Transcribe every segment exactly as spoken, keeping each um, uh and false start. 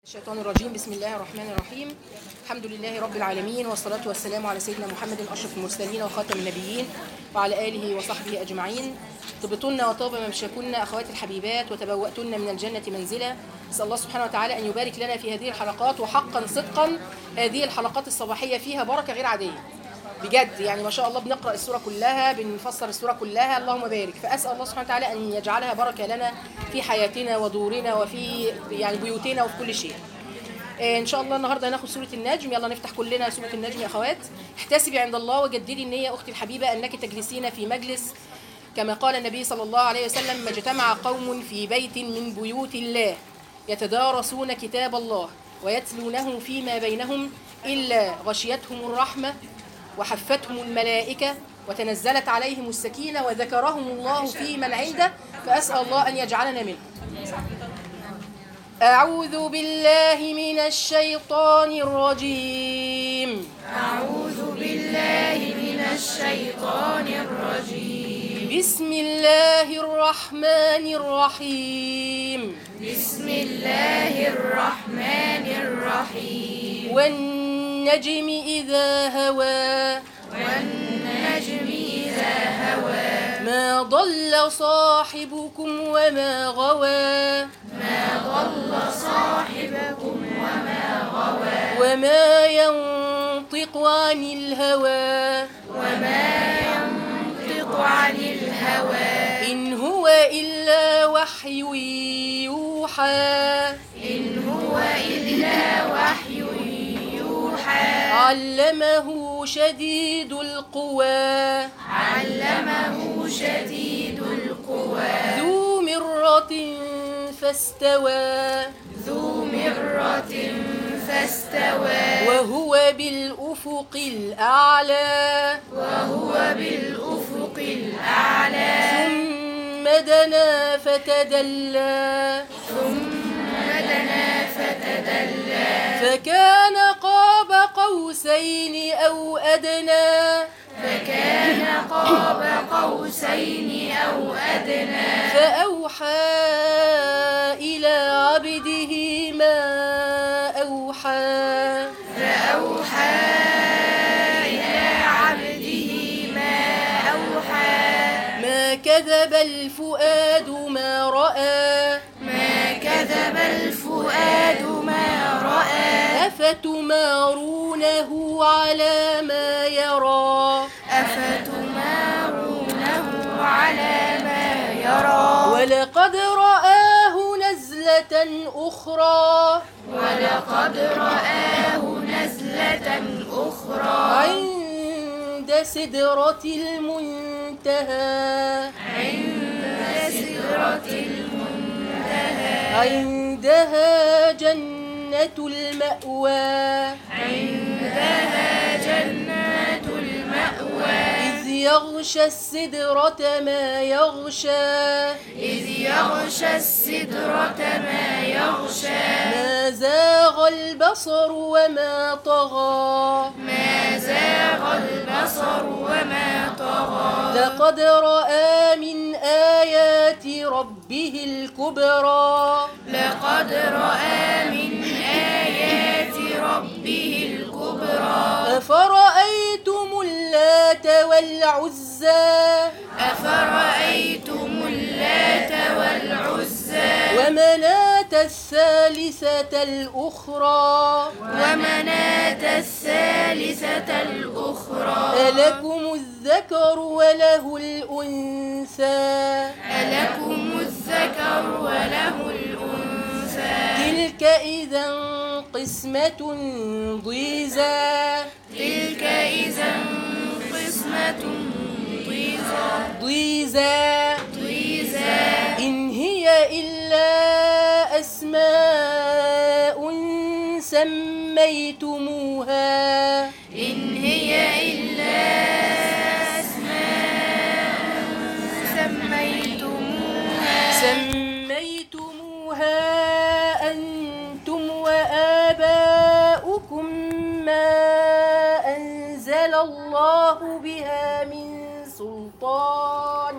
الشيطان الرجيم. بسم الله الرحمن الرحيم. الحمد لله رب العالمين، والصلاة والسلام على سيدنا محمد أشرف المرسلين وخاتم النبيين وعلى آله وصحبه أجمعين. طبتن وطاب ممشاكن أخواتي الحبيبات، وتبوأتن من الجنة منزلا. نسأل الله سبحانه وتعالى أن يبارك لنا في هذه الحلقات، وحقا صدقا هذه الحلقات الصباحية فيها بركة غير عادية بجد. يعني ما شاء الله بنقرأ السورة كلها، بنفسر السورة كلها، اللهم بارك. فأسأل الله سبحانه وتعالى أن يجعلها بركة لنا في حياتنا ودورنا وفي يعني بيوتنا وفي كل شيء. ان شاء الله النهارده هناخد سوره النجم. يلا نفتح كلنا سوره النجم يا اخوات. احتسبي عند الله وجددي النيه اختي الحبيبه انك تجلسين في مجلس كما قال النبي صلى الله عليه وسلم: ما اجتمع قوم في بيت من بيوت الله يتدارسون كتاب الله ويتلونه فيما بينهم الا غشيتهم الرحمه وحفتهم الملائكه وتنزلت عليهم السكينه وذكرهم الله في من عنده. فاسال الله ان يجعلنا منهم. أعوذ بالله من الشيطان الرجيم. أعوذ بالله من الشيطان الرجيم. بسم الله الرحمن الرحيم. بسم الله الرحمن الرحيم. والنجم إذا هوى. والنجم إذا هوى. ما ضل صاحبكم وما غوى. ما ضل صاحبكم وما غوى. وما ينطق عن الهوى. وما ينطق عن الهوى. إن هو إلا وحي يوحى. إن هو إلا وحي يوحى. علمه شديد القوى. علمه شديد القوى. ذو مرة فاستوى. ذو مرة فاستوى. وهو بالأفق الأعلى. وهو بالأفق الأعلى. ثم دنا فتدلى. ثم دنا فتدلى. فكان قاب قوسين أو أدنى. فكان قاب قوسين أو أدنى. فأوحى إلى عبده ما أوحى. فأوحى إلى عبده ما أوحى. ما كذب الفؤاد ما رأى. ما كذب الفؤاد ما رأى. أفتمارونه على ما يرى. أفتمارونه على ما يرى. ولقد رآه نزلة أخرى. ولقد رآه نزلة أخرى. عند سدرة المنتهى. عند سدرة المنتهى. عندها جنة المأوى. عندها جنات المأوى. إذ يغشى السدرة ما يغشى. إذ يغشى السدرة ما يغشى. ما زاغ البصر وما طغى. ما زاغ البصر وما طغى. لقد رأى من آيات ربه الكبرى. لقد رأى من آيات ربه الكبرى. أفرأيتم اللات والعزى. أفرأيتم اللات والعزى. ومناة الثالثة الأخرى. ومناة الثالثة الأخرى. ألكم الذكر وله الأنثى. ألكم الذكر وله الأنثى. تلك إذا قسمة ضيزى. تلك إذا قسمة ضيزى. ضيزى. ضيزى. إن هي إلا أسماء سميتموها. إن هي إلا أسماء سميتموها. سميتموها أنتم وآباؤكم ما أنزل الله بها من سلطان.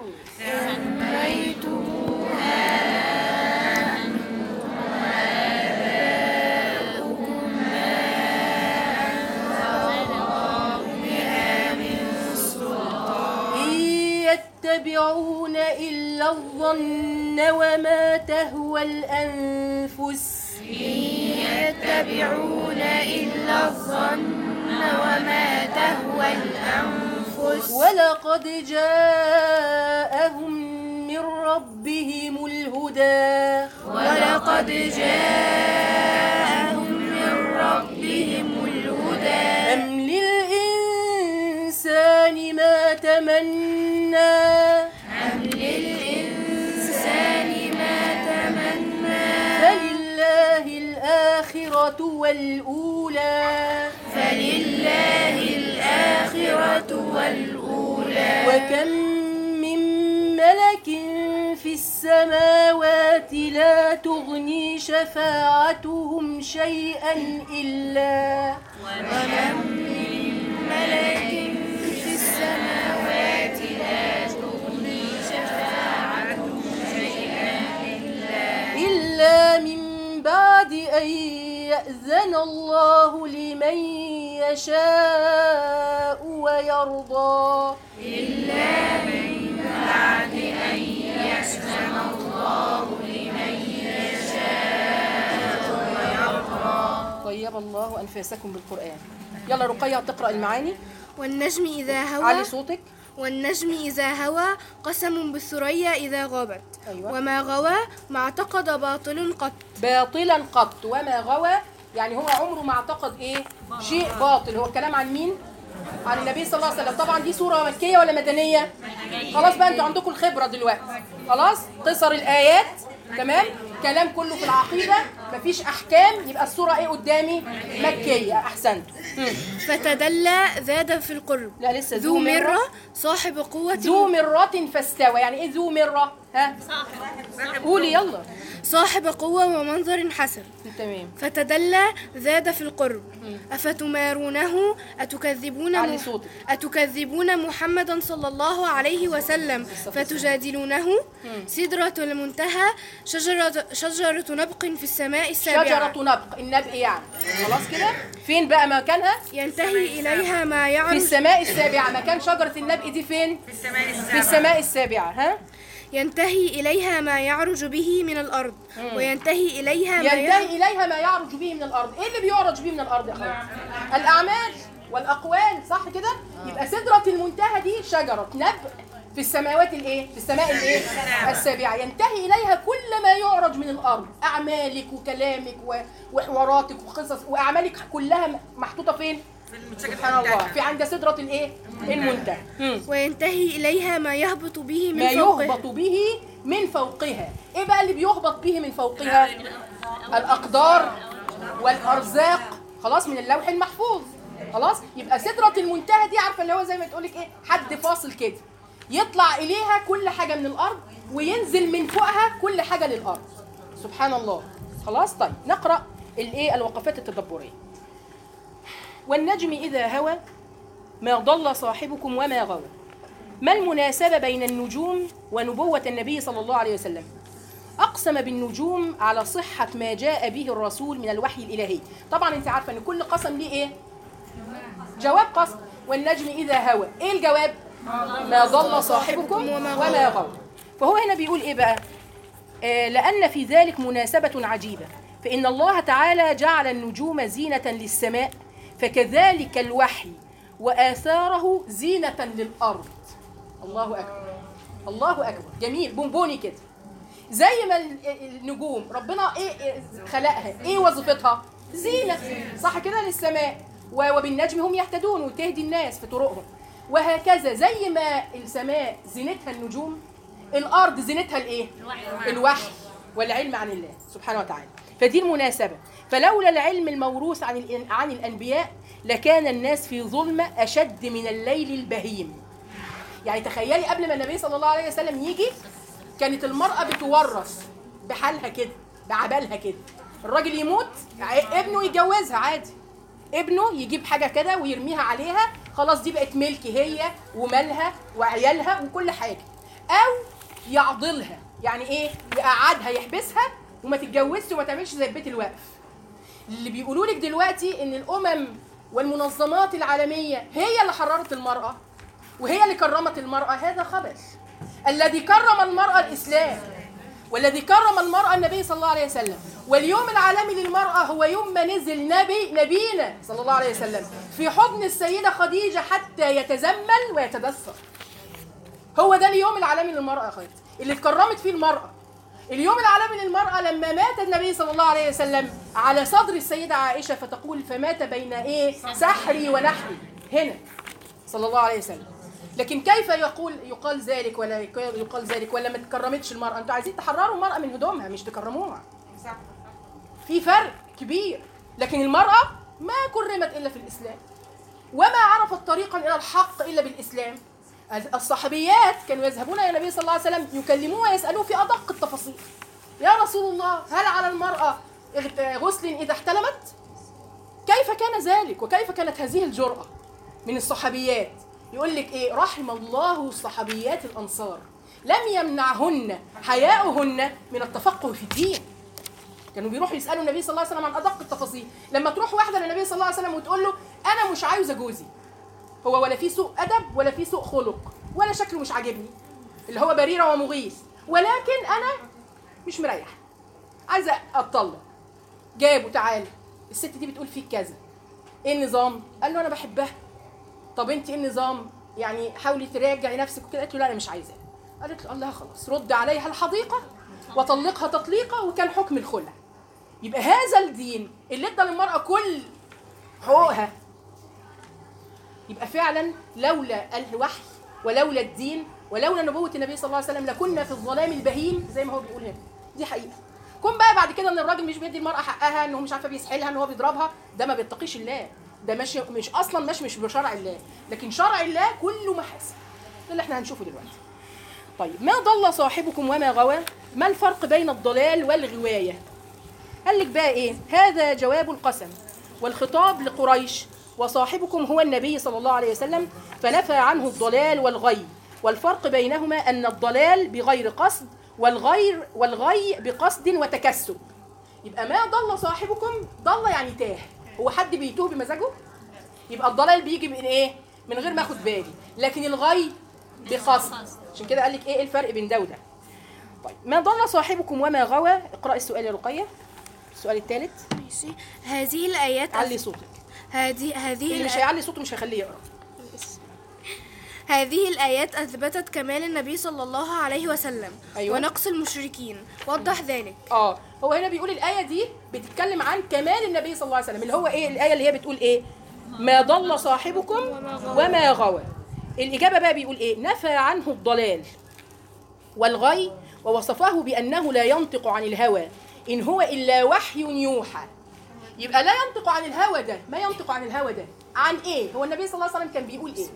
سميتموها أنتم وآباؤكم يتبعون إلا الظن وما تهوى الأنفس يتبعون إلا الظن وما تهوى الأنفس ولقد جاءهم من ربهم الهدى ولقد جاءهم من ربهم الهدى أم للإنسان ما تمنى أم للإنسان ما تمنى فلله الآخرة والأولى فلله الآخرة والأولى وكم من ملك في السماوات لا تغني شفاعتهم شيئا إلا وكم من ملك في السماوات لا تغني شفاعتهم شيئا إلا من بعد أن يأذن الله لمن يشاء ويرضى إلا من بعد أن يأذن الله لمن يشاء ويرضى. طيب الله أنفاسكم بالقرآن. يلا رقية تقرأ المعاني. والنجم إذا هوى علي صوتك. والنجم إذا هوى قسم بالثريا إذا غابت. أيوة. وما غوى ما اعتقد باطل قط. باطلا قط. وما غوى يعني هو عمره ما اعتقد ايه شيء باطل. هو الكلام عن مين؟ عن النبي صلى الله عليه وسلم. طبعا دي سورة مكية ولا مدنية؟ خلاص بقى انتوا عندكم الخبرة دلوقتي. خلاص قصر الآيات تمام، كلام كله في العقيدة، مفيش أحكام، يبقى السورة ايه قدامي؟ مكية. أحسنتوا. فتدلى زاد في القرب. لا لسه. ذو مرة صاحب قوة. ذو مرة فاستوى. يعني ايه ذو مرة؟ ها قولي يلا. صاحب قوة ومنظر حسن. تمام. فتدلى زاد في القرب. أفتمارونه أتكذبون علي مح- صوتك. أتكذبون محمدا صلى الله عليه وسلم فتجادلونه. سدرة المنتهى شجرة شجرة نبق في السماء السابعة. شجرة نبق. النبق يعني خلاص كده. فين بقى مكانها؟ ينتهي إليها ما في يعرج السماء السابعة. مكان شجرة النبق دي فين؟ في السماء السابعة. في السماء السابعة. ها؟ ينتهي إليها ما يعرج به من الأرض. وينتهي إليها ما يعرج ينتهي إليها ما يعرج به من الأرض. إيه اللي بيعرج به من الأرض يا أخوان؟ الأعمال والأقوال، صح كده؟ يبقى سدرة المنتهى دي شجرة نبق في السماوات الإيه؟ في السماء الإيه؟ السابعة. ينتهي إليها كل ما يعرج من الأرض. أعمالك وكلامك وحواراتك وقصص وأعمالك كلها محطوطة فين؟ سبحان الله. في عند سدرة الإيه؟ المنتهى. وينتهي إليها ما يهبط به من ما فوقه. يهبط به من فوقها. ايه بقى اللي بيهبط به من فوقها؟ الاقدار والارزاق، خلاص، من اللوح المحفوظ. خلاص، يبقى سدرة المنتهى دي عارفه اللي هو زي ما تقولك ايه، حد فاصل كده، يطلع اليها كل حاجه من الارض وينزل من فوقها كل حاجه للارض. سبحان الله. خلاص. طيب نقرا الايه الوقفات التدبريه. والنجم اذا هوى ما ضل صاحبكم وما غوى. ما المناسبة بين النجوم ونبوة النبي صلى الله عليه وسلم؟ أقسم بالنجوم على صحة ما جاء به الرسول من الوحي الإلهي. طبعا أنت عارفة أن كل قسم ليه إيه؟ جواب قسم. والنجم إذا هوى. إيه الجواب؟ ما ضل صاحبكم وما غوى. فهو هنا بيقول إيه بقى؟ آه لأن في ذلك مناسبة عجيبة، فإن الله تعالى جعل النجوم زينة للسماء، فكذلك الوحي وآثاره زينة للأرض. الله أكبر. الله أكبر. جميل. بونبوني كده. زي ما النجوم ربنا إيه خلقها، إيه وظيفتها؟ زينة، صح كده، للسماء. وبالنجم هم يهتدون، وتهدي الناس في طرقهم. وهكذا زي ما السماء زينتها النجوم، الأرض زينتها الإيه؟ الوحي والعلم عن الله سبحانه وتعالى. فدي المناسبة. فلولا العلم الموروث عن عن الأنبياء لكان الناس في ظلمة أشد من الليل البهيم. يعني تخيلي قبل ما النبي صلى الله عليه وسلم يجي كانت المرأة بتورث بحالها كده، بعبالها كده. الراجل يموت ابنه يتجوزها عادي، ابنه يجيب حاجة كده ويرميها عليها، خلاص دي بقت ملك هي ومالها وعيالها وكل حاجة. أو يعضلها، يعني إيه؟ يقعدها، يحبسها وما تتجوزش وما تعملش زي بيت الوقف. اللي بيقولوا لك دلوقتي إن الأمم والمنظمات العالمية هي اللي حررت المرأة وهي اللي كرمت المرأة، هذا خبث. الذي كرم المرأة الإسلام، والذي كرم المرأة النبي صلى الله عليه وسلم. واليوم العالمي للمرأة هو يوم ما نزل نبي نبينا صلى الله عليه وسلم في حضن السيدة خديجة حتى يتزمل ويتدثر. هو ده اليوم العالمي للمرأة يا خالد اللي اتكرمت فيه المرأة. اليوم العالمي للمرأة لما مات النبي صلى الله عليه وسلم على صدر السيدة عائشة، فتقول فمات بين ايه سحري ونحري، هنا صلى الله عليه وسلم. لكن كيف يقول يقال ذلك ولا يقال ذلك ولا ما تكرمتش المرأة؟ انتوا عايزين تحرروا المرأة من هدومها مش تكرموها، في فرق كبير. لكن المرأة ما كرمت إلا في الإسلام، وما عرفت طريقا إلى الحق إلا بالإسلام. الصحابيات كانوا يذهبون إلى النبي صلى الله عليه وسلم يكلموه ويسألوه في أدق التفاصيل: يا رسول الله هل على المرأة غسل إذا احتلمت؟ كيف كان ذلك وكيف كانت هذه الجرأة من الصحابيات؟ يقول لك إيه: رحم الله الصحابيات الأنصار لم يمنعهن حياؤهن من التفقه في الدين. كانوا بيروحوا يسألوا النبي صلى الله عليه وسلم عن أدق التفاصيل. لما تروح واحدة للنبي صلى الله عليه وسلم وتقول له أنا مش عايزة جوزي، هو ولا في سوء أدب ولا في سوء خلق ولا شكله مش عاجبني، اللي هو بريرة ومغيث، ولكن أنا مش مريح، عايزة أتطلق. جاب وتعالى الست دي بتقول فيك كذا، إيه النظام؟ قال له أنا بحبها. طب أنت إيه النظام؟ يعني حاولي تراجعي نفسك وكده. قالت له لا أنا مش عايزاه. قالت له الله خلاص رد عليها الحديقة وطلقها تطليقة، وكان حكم الخلع. يبقى هذا الدين اللي ادى للمرأة كل حقوقها، يبقى فعلا لولا الوحي ولولا الدين ولولا نبوة النبي صلى الله عليه وسلم لكنا في الظلام البهيم زي ما هو بيقول هنا. دي حقيقة. كون بقى بعد كده ان الراجل مش بيدي المرأة حقها، انه مش عارفة بيسحلها، ان هو بيضربها، ده ما بيتقيش الله، ده مش مش اصلا مش مش بشرع الله. لكن شرع الله كله محاسن، ده اللي احنا هنشوفه دلوقتي. طيب، ما ضل صاحبكم وما غوى، ما الفرق بين الضلال والغواية؟ قال لك بقى ايه؟ هذا جواب القسم والخطاب لقريش، وصاحبكم هو النبي صلى الله عليه وسلم، فنفى عنه الضلال والغي. والفرق بينهما أن الضلال بغير قصد والغير والغي بقصد وتكسب. يبقى ما ضل صاحبكم، ضل يعني تاه. هو حد بيتوه بمزاجه؟ يبقى الضلال بيجي من ايه؟ من غير ما اخد بالي. لكن الغي بقصد. عشان كده قال لك ايه الفرق بين ده وده. طيب، ما ضل صاحبكم وما غوى. اقرأي السؤال يا رقية. السؤال الثالث. ماشي. هذه الآيات علي صوتك. هذه هذه اللي مش هيعلي صوته مش هيخليه يقرأ. هذه الآيات أثبتت كمال النبي صلى الله عليه وسلم. أيوة. ونقص المشركين. وضح ذلك. اه هو هنا بيقول الآية دي بتتكلم عن كمال النبي صلى الله عليه وسلم، اللي هو ايه الآية اللي هي بتقول ايه؟ ما ضل صاحبكم وما غوى. الإجابة بقى بيقول ايه؟ نفى عنه الضلال والغي، ووصفه بأنه لا ينطق عن الهوى إن هو إلا وحي يوحى. يبقى لا ينطق عن الهوى، ده ما ينطق عن الهوى ده عن ايه؟ هو النبي صلى الله عليه وسلم كان بيقول ايه؟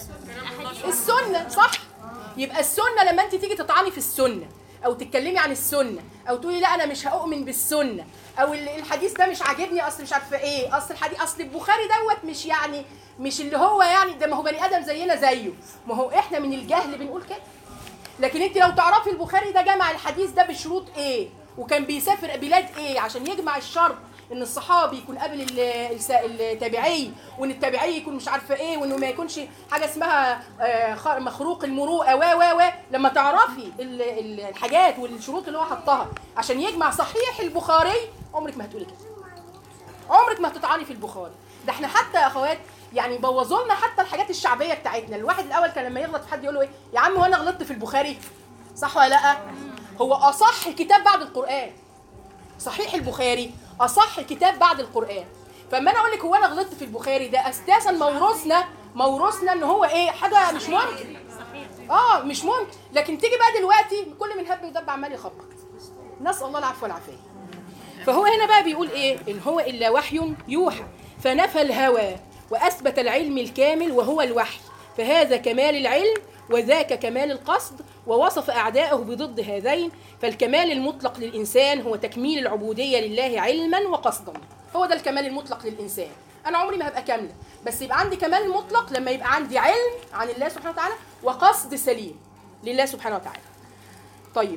السنة، صح؟ يبقى السنة لما انت تيجي تطعني في السنة او تتكلمي عن السنة او تقولي لا انا مش هؤمن بالسنة، او الحديث ده مش عاجبني اصل مش عارفه ايه، اصل الحديث اصل البخاري دوت مش يعني مش اللي هو يعني ده، ما هو بني ادم زينا زيه، ما هو احنا من الجهل بنقول كده. لكن انت لو تعرفي البخاري ده جمع الحديث ده بشروط ايه، وكان بيسافر بلاد ايه عشان يجمع الشرط ان الصحابي يكون قبل التابعي، وان التابعي يكون مش عارفه ايه، وانه ما يكونش حاجه اسمها مخروق المروءه و و و لما تعرفي الحاجات والشروط اللي هو حطها عشان يجمع صحيح البخاري، عمرك ما هتقولي كده، عمرك ما هتطعني في البخاري. ده احنا حتى يا اخوات يعني بوظوا لنا حتى الحاجات الشعبيه بتاعتنا. الواحد الاول كان لما يغلط في حد يقول له ايه يا عم وانا غلطت في البخاري، صح ولا لا؟ هو اصح كتاب بعد القران، صحيح البخاري اصح كتاب بعد القران. فاما انا اقول لك هو انا غلطت في البخاري، ده اساسا موروثنا موروثنا ان هو ايه، حاجه مش ممكن، اه مش ممكن. لكن تيجي بقى دلوقتي كل من هب ودب عمال يخبط، نسال الله العفو والعافيه. فهو هنا بقى بيقول ايه؟ ان هو الا وحي يوحى، فنفى الهوى واثبت العلم الكامل وهو الوحي، فهذا كمال العلم وذاك كمال القصد، ووصف أعداءه بضد هذين. فالكمال المطلق للإنسان هو تكميل العبودية لله علما وقصدا، هو ده الكمال المطلق للإنسان. أنا عمري ما هبقى كاملة، بس يبقى عندي كمال مطلق لما يبقى عندي علم عن الله سبحانه وتعالى وقصد سليم لله سبحانه وتعالى. طيب،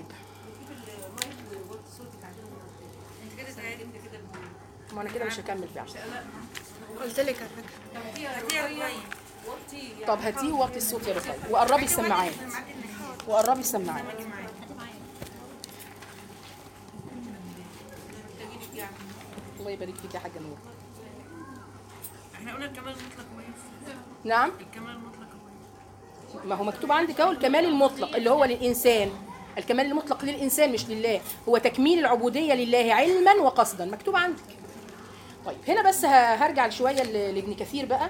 ما أنا كده مش هكمل فعلا، قلت لك على فكرة. طب هاتيه ووطي الصوت يا رقية وقربي السماعات. وقربي السماعات. الله يبارك فيك يا حاجه نور. احنا قلنا الكمال المطلق كويس. نعم الكمال المطلق كويس. ما هو مكتوب عندك اهو الكمال المطلق اللي هو للانسان. الكمال المطلق للانسان مش لله، هو تكميل العبوديه لله علما وقصدا، مكتوب عندك. طيب هنا بس ه- هرجع شويه ل- لابن كثير بقى.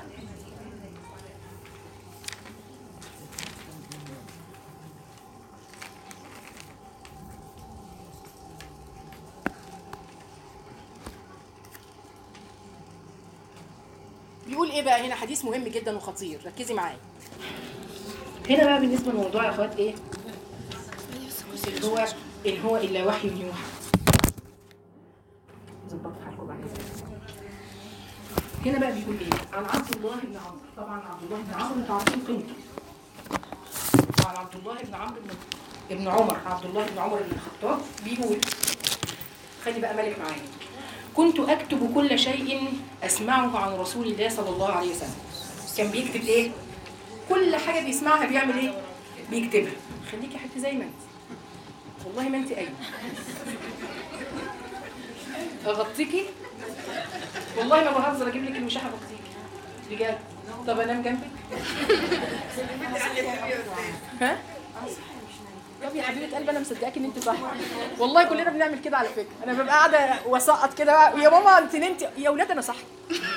بيقول ايه بقى هنا؟ حديث مهم جدا وخطير، ركزي معايا. هنا بقى بالنسبه للموضوع يا اخوات ايه؟ اللي هو اللي هو الا وحي يوحى. ظبطوا حالكم بعد كده. هنا بقى بيقول ايه؟ عن عبد الله بن عمرو، طبعا عبد الله بن عمرو انتوا عارفين قيمته. عن عبد الله بن عمرو بن ابن عمر، عبد الله بن عمر بن الخطاب بيقول، خلي بقى مالك معايا. كنت اكتب كل شيء اسمعه عن رسول الله صلى الله عليه وسلم. كان بيكتب ايه؟ كل حاجه بيسمعها بيعمل ايه؟ بيكتبها. خليكي حتى زي ما انت، والله ما انت ايوه. اغطيكي؟ والله ما بهزر، اجيب لك المشاحه اغطيكي بجد. طب انام جنبك؟ ها؟ طب يا حبيبه قلبي انا مصدقاكي ان انت صح. والله كلنا بنعمل كده على فكره. انا ببقى قاعده واسقط كده، يا ماما انت نمتي، يا اولاد انا صح.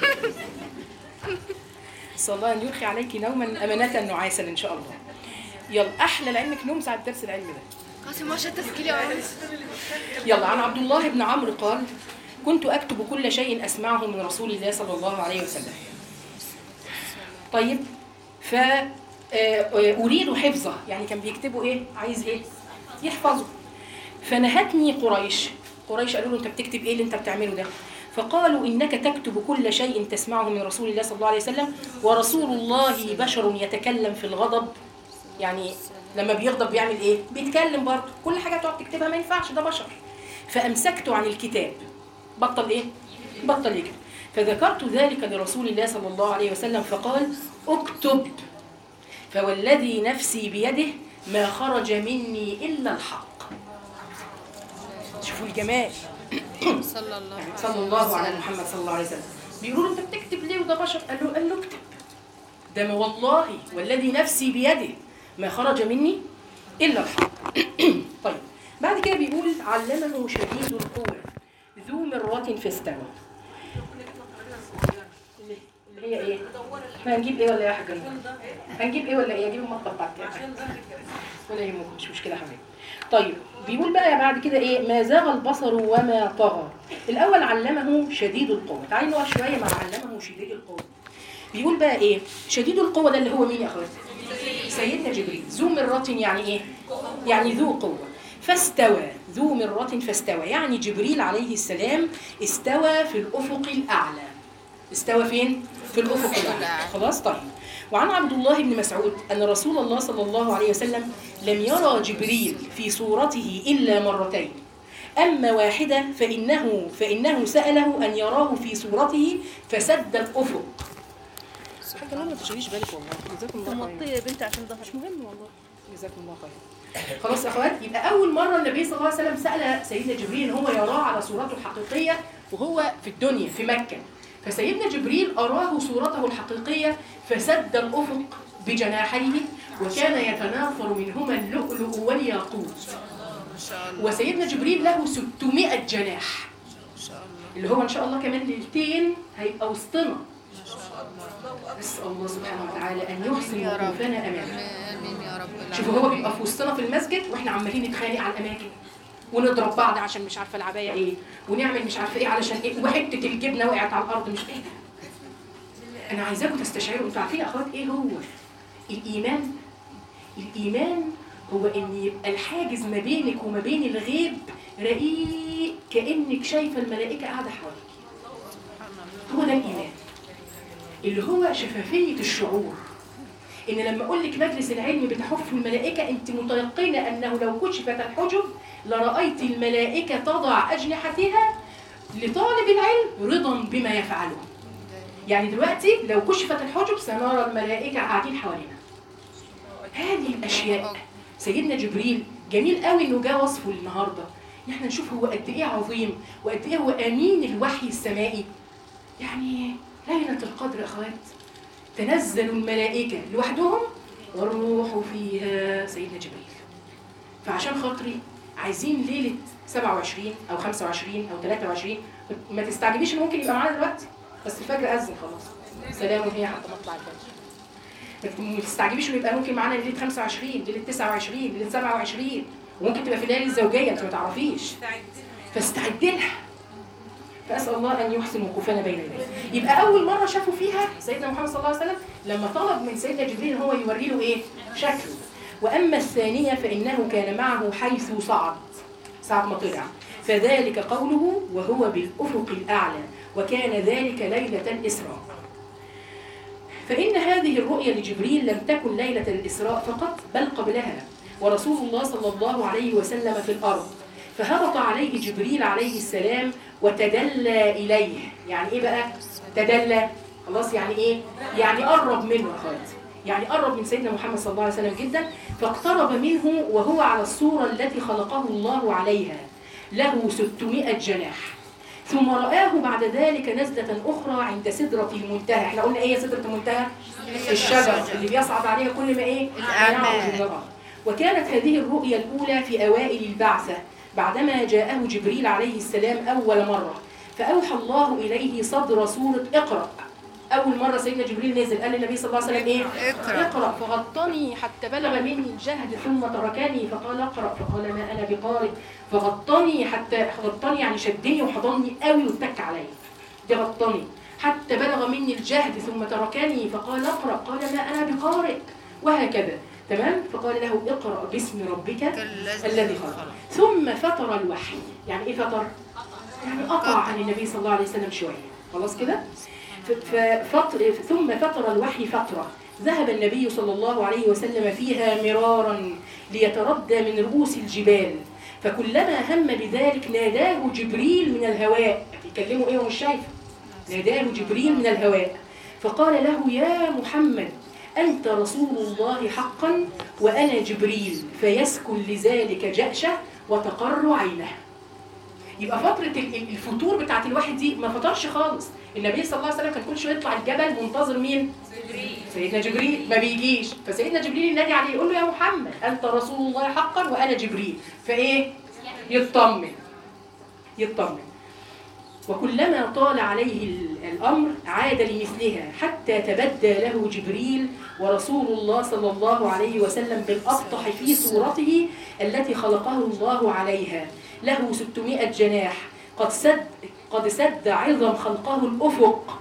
صلى الله ان يرخي عليك نوما امانه نعاسا ان شاء الله. يلا احلى لعلمك نوم ساعه درس العلم ده. قاسم ما شتت تسكيلي يا يلا. عن عبد الله بن عمرو قال: كنت اكتب كل شيء اسمعه من رسول الله صلى الله عليه وسلم. طيب ف اريد حفظه، يعني كان بيكتبوا ايه؟ عايز ايه؟ يحفظه. فنهتني قريش، قريش قالوا له انت بتكتب ايه اللي انت بتعمله ده؟ فقالوا انك تكتب كل شيء تسمعه من رسول الله صلى الله عليه وسلم، ورسول الله بشر يتكلم في الغضب. يعني لما بيغضب بيعمل ايه؟ بيتكلم برضه. كل حاجه تقعد تكتبها ما ينفعش، ده بشر. فامسكت عن الكتاب، بطل ايه؟ بطل يكتب. فذكرت ذلك لرسول الله صلى الله عليه وسلم فقال: اكتب، فوالذي نفسي بيده ما خرج مني الا الحق. شوفوا الجمال. صلى الله عليه صلى الله على محمد صلى الله عليه وسلم. بيقولوا له انت بتكتب ليه وده بشر؟ قال له قال له اكتب، ده ما والله والذي نفسي بيده ما خرج مني الا الحق. طيب بعد كده بيقول: علمه شديد القوة ذو مرة فاستوى. اللي هي ايه؟ احنا هنجيب ايه ولا ايه يا حاجه؟ هنجيب ايه ولا ايه؟ اجيب المطبخ بتاعتي ولا يهمك، مش مشكله يا حبيبي. طيب بيقول بقى بعد كده ايه؟ ما زاغ البصر وما طغى. الاول علمه شديد القوة. تعالي نقف شويه مع علمه شديد القوة. بيقول بقى ايه؟ شديد القوة ده اللي هو مين يا اخواتي؟ سيدنا جبريل. ذو مرة يعني ايه؟ يعني ذو قوة. فاستوى، ذو مرة فاستوى، يعني جبريل عليه السلام استوى في الأفق الأعلى. استوى فين؟ في الأفق الأعلى. خلاص طيب. وعن عبد الله بن مسعود أن رسول الله صلى الله عليه وسلم لم يرى جبريل في صورته إلا مرتين، أما واحدة فإنه فإنه سأله أن يراه في صورته فسد الأفق. حاجة ما تشغليش بالك والله. جزاكم الله خير. طمطي يا بنتي عشان ظهري مش مهم والله. جزاكم الله خير. خلاص يا اخوات، يبقى اول مره النبي صلى الله عليه وسلم سال سيدنا جبريل ان هو يراه على صورته الحقيقيه وهو في الدنيا في مكه. فسيدنا جبريل اراه صورته الحقيقيه فسد الافق بجناحيه، وكان يتناثر منهما اللؤلؤ والياقوت. وسيدنا جبريل له ستمائة جناح، اللي هو ان شاء الله كمان ليلتين هيبقى وسطنا. نسأل الله سبحانه وتعالى أن يحسن وقوفنا أمامه. امين يا رب العالمين. شوفوا هو بيبقى في وسطنا في المسجد واحنا عمالين نتخانق على الأماكن ونضرب بعض عشان مش عارفة العباية إيه، ونعمل مش عارفة إيه علشان إيه، وحتة الجبنة وقعت على الأرض مش إيه. أنا عايزاكم تستشعروا. أنتوا عارفين يا أخوات إيه هو الإيمان؟ الإيمان هو إن يبقى الحاجز ما بينك وما بين الغيب رقيق، كأنك شايفة الملائكة قاعدة حواليك. هو ده الإيمان، اللي هو شفافية الشعور. إن لما أقول لك مجلس العلم بتحف الملائكة، أنت متيقنة أنه لو كشفت الحجب لرأيت الملائكة تضع أجنحتها لطالب العلم رضا بما يفعله. يعني دلوقتي لو كشفت الحجب سنرى الملائكة قاعدين حوالينا. هذه الأشياء سيدنا جبريل جميل قوي انه جاء وصفه النهارده، ان احنا نشوف هو قد ايه عظيم وقد ايه هو امين الوحي السمائي. يعني ليله القدر اخوات تنزل الملائكه لوحدهم والروح فيها سيدنا جبريل. فعشان خاطري عايزين ليله سبعة وعشرين او خمسة وعشرين او ثلاثة وعشرين ما تستعجبيش ان ممكن يبقى معانا دلوقتي، بس الفجر اذن خلاص، سلام هي حتى مطلع الفجر. ما تستعجبيش انه يبقى ممكن معانا ليله خمسة وعشرين، ليله تسعة وعشرين، ليله سبعة وعشرين، وممكن تبقى في الليالي الزوجيه انت ما تعرفيش، فاستعدي لها. فاسال الله ان يحسن وقوفنا بين يديه. يبقى اول مره شافوا فيها سيدنا محمد صلى الله عليه وسلم لما طلب من سيدنا جبريل هو يوري له ايه؟ شكله. واما الثانيه فانه كان معه حيث صعد، ساعه ما طلع، فذلك قوله وهو بالافق الاعلى، وكان ذلك ليله الاسراء. فان هذه الرؤيا لجبريل لم تكن ليله الاسراء فقط بل قبلها، ورسول الله صلى الله عليه وسلم في الارض، فهبط عليه جبريل عليه السلام وتدلى إليه. يعني إيه بقى؟ تدلى خلاص، يعني إيه؟ يعني قرب منه أخوات، يعني قرب من سيدنا محمد صلى الله عليه وسلم جدا، فاقترب منه وهو على الصورة التي خلقه الله عليها، له ستمائة جناح. ثم رآه بعد ذلك نزلة أخرى عند سدرة المنتهى. إحنا قلنا إيه سدرة المنتهى؟ الشجر اللي بيصعد عليها كل ما إيه؟ يعرج من الأرض. وكانت هذه الرؤيا الأولى في أوائل البعثة بعدما جاءه جبريل عليه السلام أول مرة، فأوحى الله إليه صدر سورة اقرأ. أول مرة سيدنا جبريل نزل قال للنبي صلى الله عليه وسلم إيه؟ اقرأ. اقرأ فغطني حتى بلغ مني الجهد ثم تركني فقال اقرأ، فقال ما أنا بقارئ، فغطني حتى غطني يعني شدني وحضني قوي واتك علي، دي غطني حتى بلغ مني الجهد ثم تركني فقال اقرأ، قال ما أنا بقارئ، وهكذا. تمام. فقال له اقرأ باسم ربك الذي خلق. ثم فطر الوحي. يعني ايه فطر؟ يعني قطع عن النبي صلى الله عليه وسلم شويه، خلاص كده. ففطر ثم فطر الوحي فتره ذهب النبي صلى الله عليه وسلم فيها مرارا ليتردى من رؤوس الجبال، فكلما هم بذلك ناداه جبريل من الهواء. يكلمه ايه ومش شايفه؟ ناداه جبريل من الهواء فقال له يا محمد أنت رسول الله حقا وأنا جبريل، فيسكن لذلك جأشه وتقر عينه. يبقى فترة الفتور بتاعت الوحي دي ما فطرش خالص. النبي صلى الله عليه وسلم كان كل شوية يطلع الجبل منتظر مين؟ جبريل. سيدنا جبريل ما بيجيش، فسيدنا جبريل ينادي عليه يقول له يا محمد أنت رسول الله حقا وأنا جبريل، فإيه؟ يطمن يطمن. وكلما طال عليه الأمر عاد لمثلها حتى تبدى له جبريل ورسول الله صلى الله عليه وسلم بالأبطح في صورته التي خلقه الله عليها، له ستمائة جناح قد سد قد سد عظم خلقه الأفق.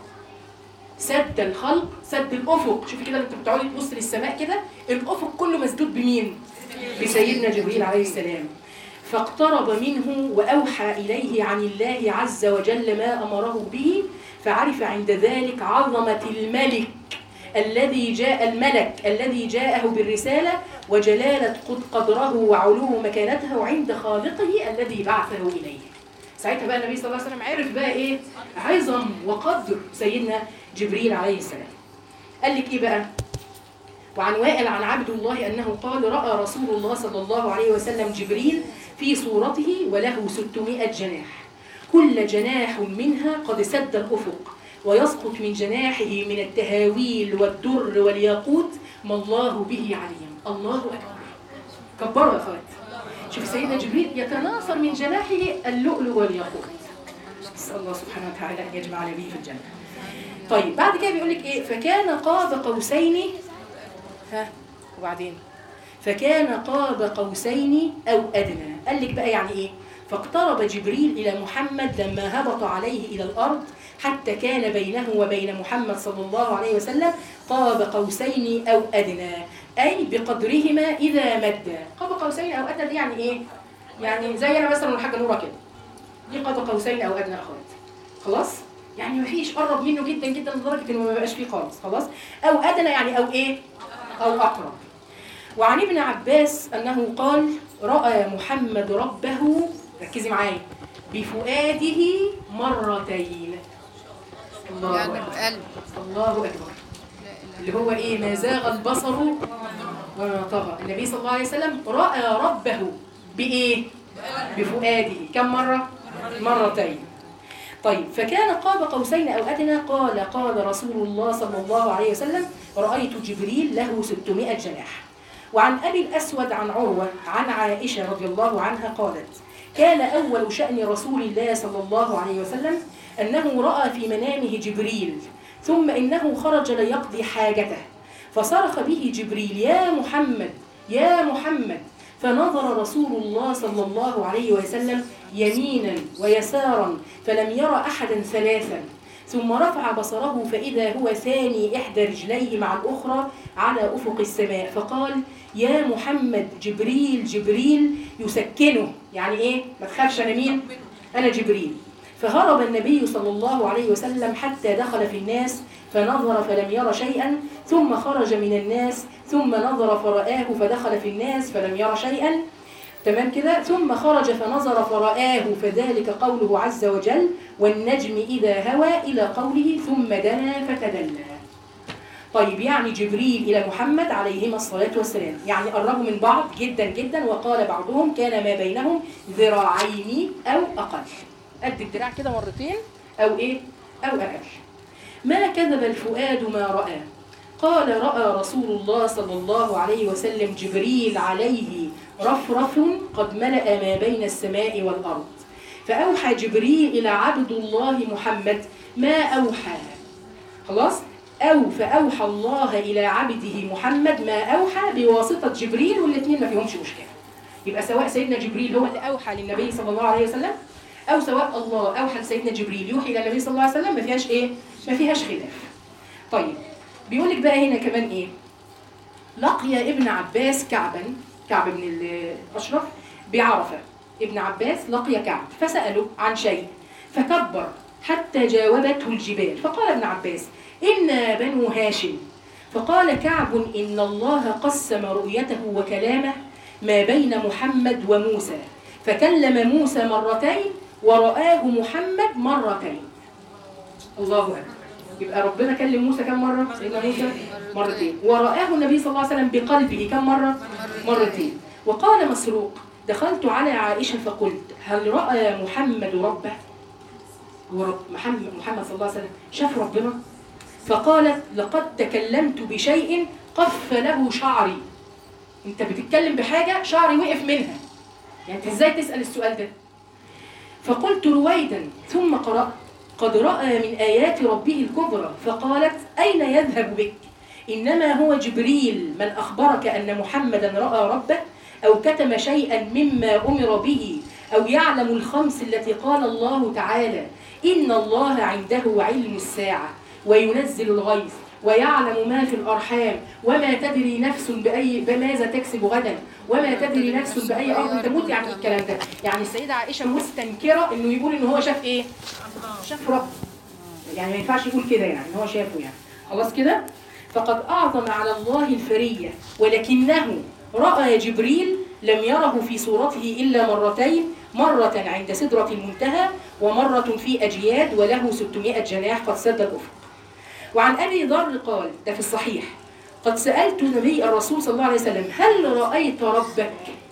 سد الخلق سد الأفق. شوفي كده انت بتقعدي تبص للسماء كده، الأفق كله مسدود بمين؟ بسيدنا جبريل عليه السلام. فاقترب منه وأوحى إليه عن الله عز وجل ما أمره به، فعرف عند ذلك عظمة الملك الذي جاء الملك الذي جاءه بالرسالة وجلالة قدره وعلو مكانته عند خالقه الذي بعثه إليه. ساعتها بقى النبي صلى الله عليه وسلم عرف بقى إيه؟ عظم وقدر سيدنا جبريل عليه السلام. قال لك إيه بقى؟ وعن وائل عن عبد الله أنه قال رأى رسول الله صلى الله عليه وسلم جبريل في صورته وله ستمائة جناح، كل جناح منها قد سد الأفق، ويسقط من جناحه من التهاويل والدر والياقوت ما الله به عليم. الله أكبر. كبروا يا أخوات. شوف سيدنا جبريل يتناثر من جناحه اللؤلؤ والياقوت. نسأل الله سبحانه وتعالى أن يجمعنا به في الجنة. طيب بعد كده بيقول لك إيه؟ فكان قاب قوسين. ها وبعدين فكان قاب قوسين أو أدنى. قال لك بقى يعني إيه؟ فاقترب جبريل إلى محمد لما هبط عليه إلى الأرض حتى كان بينه وبين محمد صلى الله عليه وسلم قاب قوسين أو أدنى، أي بقدرهما إذا مد. قاب قوسين أو أدنى دي يعني إيه؟ يعني زي أنا مثلا والحاجة نورة كده، دي قاب قوسين أو أدنى أخوات. خلاص؟ يعني مفيش، قرب منه جدا جدا لدرجة إنه ما بقاش فيه خالص. خلاص؟ أو أدنى يعني أو إيه؟ أو أقرب. وعن ابن عباس أنه قال رأى محمد ربه، ركزي معايا، بفؤاده مرتين. الله أكبر. الله أكبر. اللي هو إيه؟ ما زاغ البصر وما طغى. النبي صلى الله عليه وسلم رأى ربه بإيه؟ بفؤاده. كم مرة؟ مرتين. طيب فكان قاب قوسين أو أدنى. قال قال رسول الله صلى الله عليه وسلم رأيت جبريل له ستمائة جناح. وعن أبي الأسود عن عروة عن عائشة رضي الله عنها قالت كان أول شأن رسول الله صلى الله عليه وسلم أنه رأى في منامه جبريل ثم إنه خرج ليقضي حاجته فصرخ به جبريل يا محمد يا محمد، فنظر رسول الله صلى الله عليه وسلم يمينا ويسارا فلم ير أحدا ثلاثا، ثم رفع بصره فإذا هو ثاني إحدى رجليه مع الأخرى على أفق السماء فقال يا محمد جبريل جبريل يسكنه. يعني إيه؟ ما تخافش، أنا مين؟ أنا جبريل. فهرب النبي صلى الله عليه وسلم حتى دخل في الناس فنظر فلم ير شيئا، ثم خرج من الناس ثم نظر فرآه فدخل في الناس فلم ير شيئا. تمام كده؟ ثم خرج فنظر فرآه فذلك قوله عز وجل والنجم إذا هوى إلى قوله ثم دنا فتدلى. طيب يعني جبريل إلى محمد عليهما الصلاة والسلام يعني قربوا من بعض جدا جدا، وقال بعضهم كان ما بينهم ذراعين أو أقل، قد الدراع كده مرتين أو إيه؟ أو أقل. ما كذب الفؤاد ما رأى. قال رأى رسول الله صلى الله عليه وسلم جبريل عليه رفرف قد ملأ ما بين السماء والأرض، فأوحى جبريل إلى عبد الله محمد ما أوحى. خلاص؟ أو فأوحى الله إلى عبده محمد ما أوحى بواسطة جبريل، والاثنين ما فيهمش مشكلة. يبقى سواء سيدنا جبريل هو اللي أوحى للنبي صلى الله عليه وسلم أو سواء الله أوحى لسيدنا جبريل يوحي إلى النبي صلى الله عليه وسلم، ما فيهاش إيه؟ ما فيهاش خلاف. طيب بيقول لك بقى هنا كمان إيه؟ لقي ابن عباس كعبا، كعب بن الأشرف بعرفة. ابن عباس لقي كعب فسأله عن شيء فكبر حتى جاوبته الجبال، فقال ابن عباس إنا بنو هاشم. فقال كعب إن الله قسم رؤيته وكلامه ما بين محمد وموسى، فكلم موسى مرتين ورآه محمد مرتين. الله أكبر. يبقى ربنا كلم موسى كم مرة؟ سيدنا موسى مرتين، ورآه النبي صلى الله عليه وسلم بقلبه كم مرة؟ مرتين. وقال مسروق دخلت على عائشة فقلت هل رأى محمد ربه؟ ورب محمد محمد صلى الله عليه وسلم شاف ربنا؟ فقالت لقد تكلمت بشيء قف له شعري. انت بتتكلم بحاجة شعري وقف منها، يعني انت ازاي تسأل السؤال ده؟ فقلت رويدا ثم قرأت قد رأى من آيات ربه الكبرى. فقالت أين يذهب بك؟ إنما هو جبريل من أخبرك أن محمدا رأى ربه أو كتم شيئا مما أمر به أو يعلم الخمس التي قال الله تعالى إن الله عنده علم الساعة وينزل الغيث ويعلم ما في الأرحام وما تدري نفس بأي بماذا تكسب غدا وما تدري نفس بأي أرض تموت. يعني الكلام ده يعني السيدة عائشة مستنكرة إنه يقول إن هو شاف إيه؟ شاف رب. يعني ما ينفعش يقول كده، يعني إن هو شافه يعني. خلاص كده؟ فقد أعظم على الله الفرية، ولكنه رأى جبريل لم يره في صورته إلا مرتين، مرة عند سدرة المنتهى ومرة في أجياد وله ستمائة جناح قد سد الأفق. وعن أبي ذر قال ده في الصحيح قد سألت النبي الرسول صلى الله عليه وسلم هل رأيت ربك؟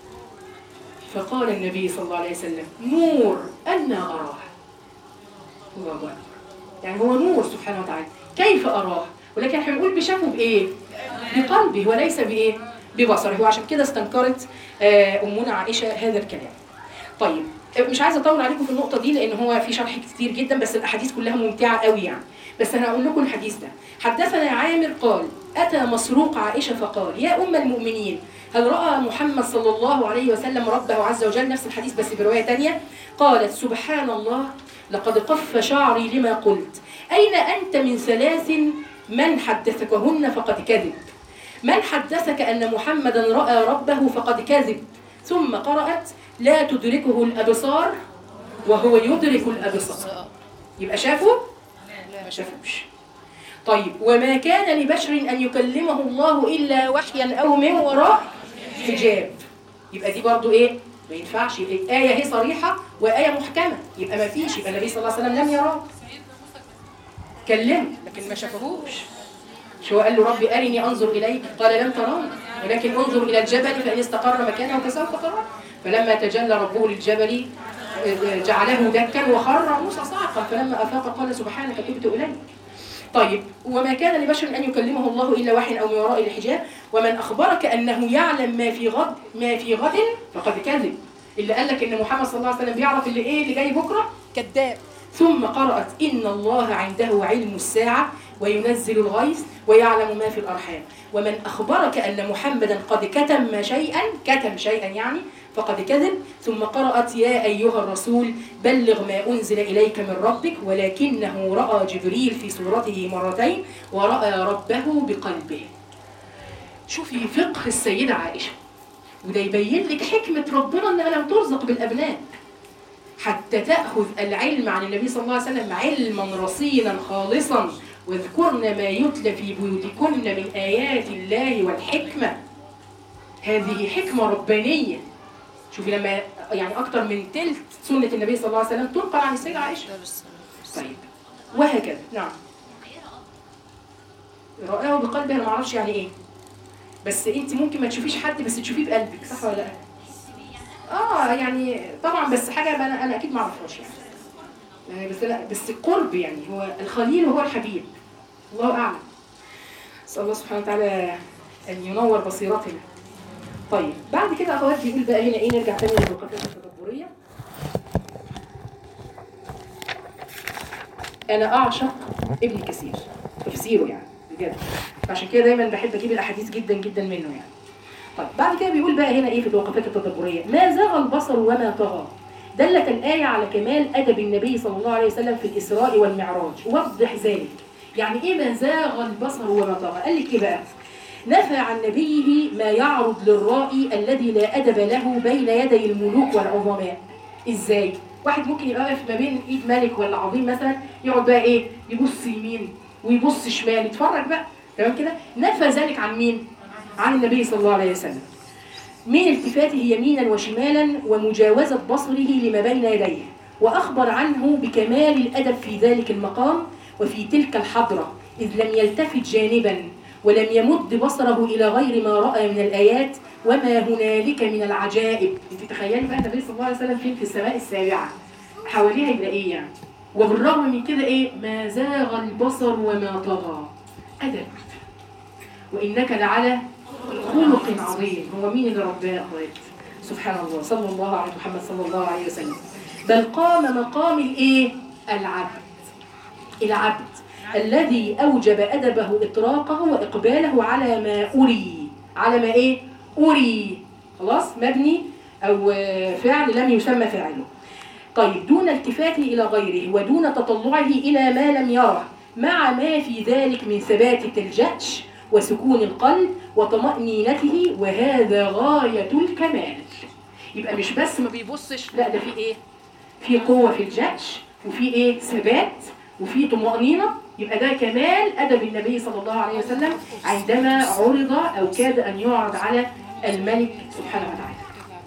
فقال النبي صلى الله عليه وسلم نور أنا أراه. الله أكبر. يعني هو نور سبحانه وتعالى، كيف أراه؟ ولكن احنا بنقول بشافه بإيه؟ بقلبه وليس بإيه؟ ببصره. وعشان كده استنكرت أمنا عائشة هذا الكلام. طيب مش عايزه اطول عليكم في النقطه دي لان هو في شرح كتير جدا، بس الاحاديث كلها ممتعه قوي يعني، بس انا هقول لكم الحديث ده. حدثنا عامر قال اتى مسروق عائشه فقال يا ام المؤمنين هل راى محمد صلى الله عليه وسلم ربه عز وجل؟ نفس الحديث بس بروايه ثانيه. قالت سبحان الله لقد قف شعري لما قلت، اين انت من ثلاث من حدثكهن فقد كذب، من حدثك ان محمدا راى ربه فقد كذب. ثم قرأت لا تدركه الأبصار وهو يدرك الأبصار. يبقى شافوا؟ لا ما شافوش. طيب وما كان لبشر أن يكلمه الله إلا وحيا أو من وراء حجاب. يبقى دي برضو إيه؟ ما ينفعش. آية هي صريحة وآية محكمة، يبقى ما فيش. يبقى النبي صلى الله عليه وسلم لم يراه، كلمه لكن ما شافهوش. شو قال له ربي أرني أنظر إليك؟ قال لم تراني ولكن انظر إلى الجبل فإن استقر مكانه فسوف تراه. فلما تجلى ربه للجبل جعله دكا وخر موسى صعقا فلما أفاق قال سبحانك تبت إليك. طيب وما كان لبشر أن يكلمه الله إلا وحي أو من وراء الحجاب ومن أخبرك أنه يعلم ما في غد ما في غد فقد كذب. اللي قال لك إن محمد صلى الله عليه وسلم بيعرف اللي إيه اللي جاي بكرة كذاب. ثم قرأت إن الله عنده علم الساعة وينزل الغيث ويعلم ما في الأرحام ومن أخبرك أن محمدا قد كتم شيئا كتم شيئا يعني فقد كذب. ثم قرأت يا أيها الرسول بلغ ما أنزل إليك من ربك ولكنه رأى جبريل في صورته مرتين ورأى ربه بقلبه. شوفي فقه السيدة عائشة وده يبين لك حكمة ربنا أنها لم ترزق بالأبناء حتى تأخذ العلم عن النبي صلى الله عليه وسلم علما رصينا خالصا واذكرن ما يتلى في بيوتكن من آيات الله والحكمة. هذه حكمة ربانية. شوفي لما يعني أكتر من تلت سنة النبي صلى الله عليه وسلم تنقل عن السيدة عائشة. طيب وهكذا نعم. رأيه بقلبه أنا ما أعرفش يعني إيه بس أنت ممكن ما تشوفيش حد بس تشوفيه بقلبك صح ولا لا؟ آه يعني طبعا بس حاجة أنا أنا أكيد ما أعرفهاش يعني. يعني بس لا بس القرب يعني هو الخليل وهو الحبيب الله أعلم. أسأل الله سبحانه وتعالى أن ينور بصيرتنا. طيب بعد كده أخوات بيقول بقى هنا إيه نرجع تاني للوقفات التدبرية. أنا أعشق ابن كثير تفسيره يعني بجد عشان كده دايما بحب أجيب الأحاديث جدا جدا منه يعني. طيب بعد كده بيقول بقى هنا إيه في الوقفات التدبرية ما زاغ البصر وما طغى. دلت الآية على كمال أدب النبي صلى الله عليه وسلم في الإسراء والمعراج. وضح ذلك يعني إيه ما زاغ البصر وما طغى. قال لك إيه بقى نفى عن نبيه ما يعرض للرائي الذي لا أدب له بين يدي الملوك والعظماء. إزاي؟ واحد ممكن يبقى واقف ما بين إيد ملك ولا عظيم مثلا يقعد بقى إيه يبص يمين ويبص شمال يتفرج بقى تمام كده. نفى ذلك عن مين؟ عن النبي صلى الله عليه وسلم من التفاته يمينا وشمالا ومجاوزة بصره لما بين يديه وأخبر عنه بكمال الأدب في ذلك المقام وفي تلك الحضرة إذ لم يلتفت جانبا ولم يمد بصره إلى غير ما رأى من الآيات وما هنالك من العجائب. انت تخيلي بقى النبي صلى الله عليه وسلم فين في السماء السابعة حواليها يبقى إيه يعني. وبالرغم من كده إيه ما زاغ البصر وما طغى. أدب وإنك لعلى خلق عظيم. هو مين اللي رباه أخوات؟ سبحان الله صلى الله على محمد صلى الله عليه وسلم. بل قام مقام الإيه؟ العبد. العبد الذي أوجب أدبه إطراقه وإقباله على ما أري. على ما إيه؟ أري خلاص مبني أو فعل لم يسمى فاعله. طيب دون التفاته إلى غيره ودون تطلعه إلى ما لم يره مع ما في ذلك من ثبات الجأش وسكون القلب وطمأنينته وهذا غاية الكمال. يبقى مش بس ما بيبصش لا ده في إيه؟ في قوة في الجأش وفي إيه؟ ثبات وفي طمأنينة. يبقى ده كمال أدب النبي صلى الله عليه وسلم عندما عرض أو كاد أن يعرض على الملك سبحانه وتعالى.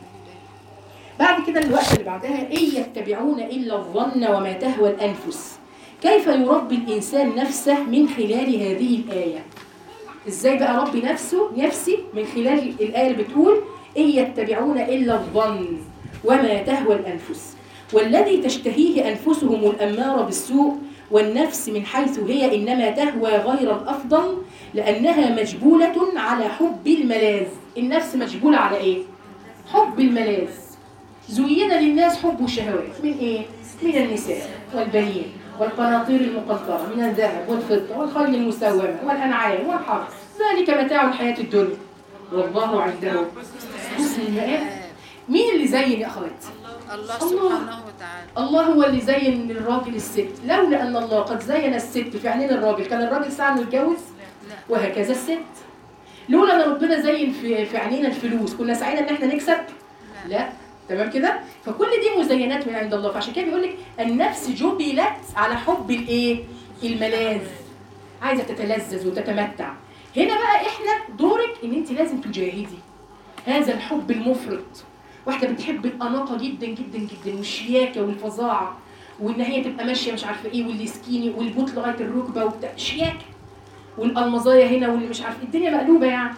بعد كده الوقت اللي بعدها إن يتبعون إلا الظن وما تهوى الأنفس. كيف يربي الإنسان نفسه من خلال هذه الآية؟ إزاي بقى ربي نفسه نفسي من خلال الآية اللي بتقول إن يتبعون إلا الظن وما تهوى الأنفس والذي تشتهيه أنفسهم الأمارة بالسوء والنفس من حيث هي إنما تهوى غير الأفضل لأنها مجبولة على حب الملاذ. النفس مجبولة على إيه؟ حب الملاذ. زين للناس حب الشهوات من إيه؟ من النساء والبنين والقناطير المقنطرة من الذهب والفضة والخيل المسومة والأنعام والحرث ذلك متاع الحياة الدنيا والله عنده حسن المآب. مين اللي زين يا أخوات؟ الله سبحانه وتعالى. الله هو اللي زين للراجل الست. لولا أن الله قد زين الست في عينين الراجل كان الراجل ساعة إنه يتجوز؟ وهكذا الست. لولا أن ربنا زين في في عينينا الفلوس كنا سعينا إن إحنا نكسب؟ لا. تمام كده؟ فكل دي مزينات من عند الله. فعشان كده بيقول لك النفس جبلت على حب الايه؟ الملاذ. عايزه تتلذذ وتتمتع. هنا بقى احنا دورك ان انت لازم تجاهدي هذا الحب المفرط. واحده بتحب الاناقه جدا جدا جدا والشياكه والفظاعه وان هي تبقى ماشيه مش عارفه ايه واللي سكيني والبوت لغايه الركبه وبتاع شياكه والالمظايه هنا واللي مش عارفه الدنيا مقلوبه يعني.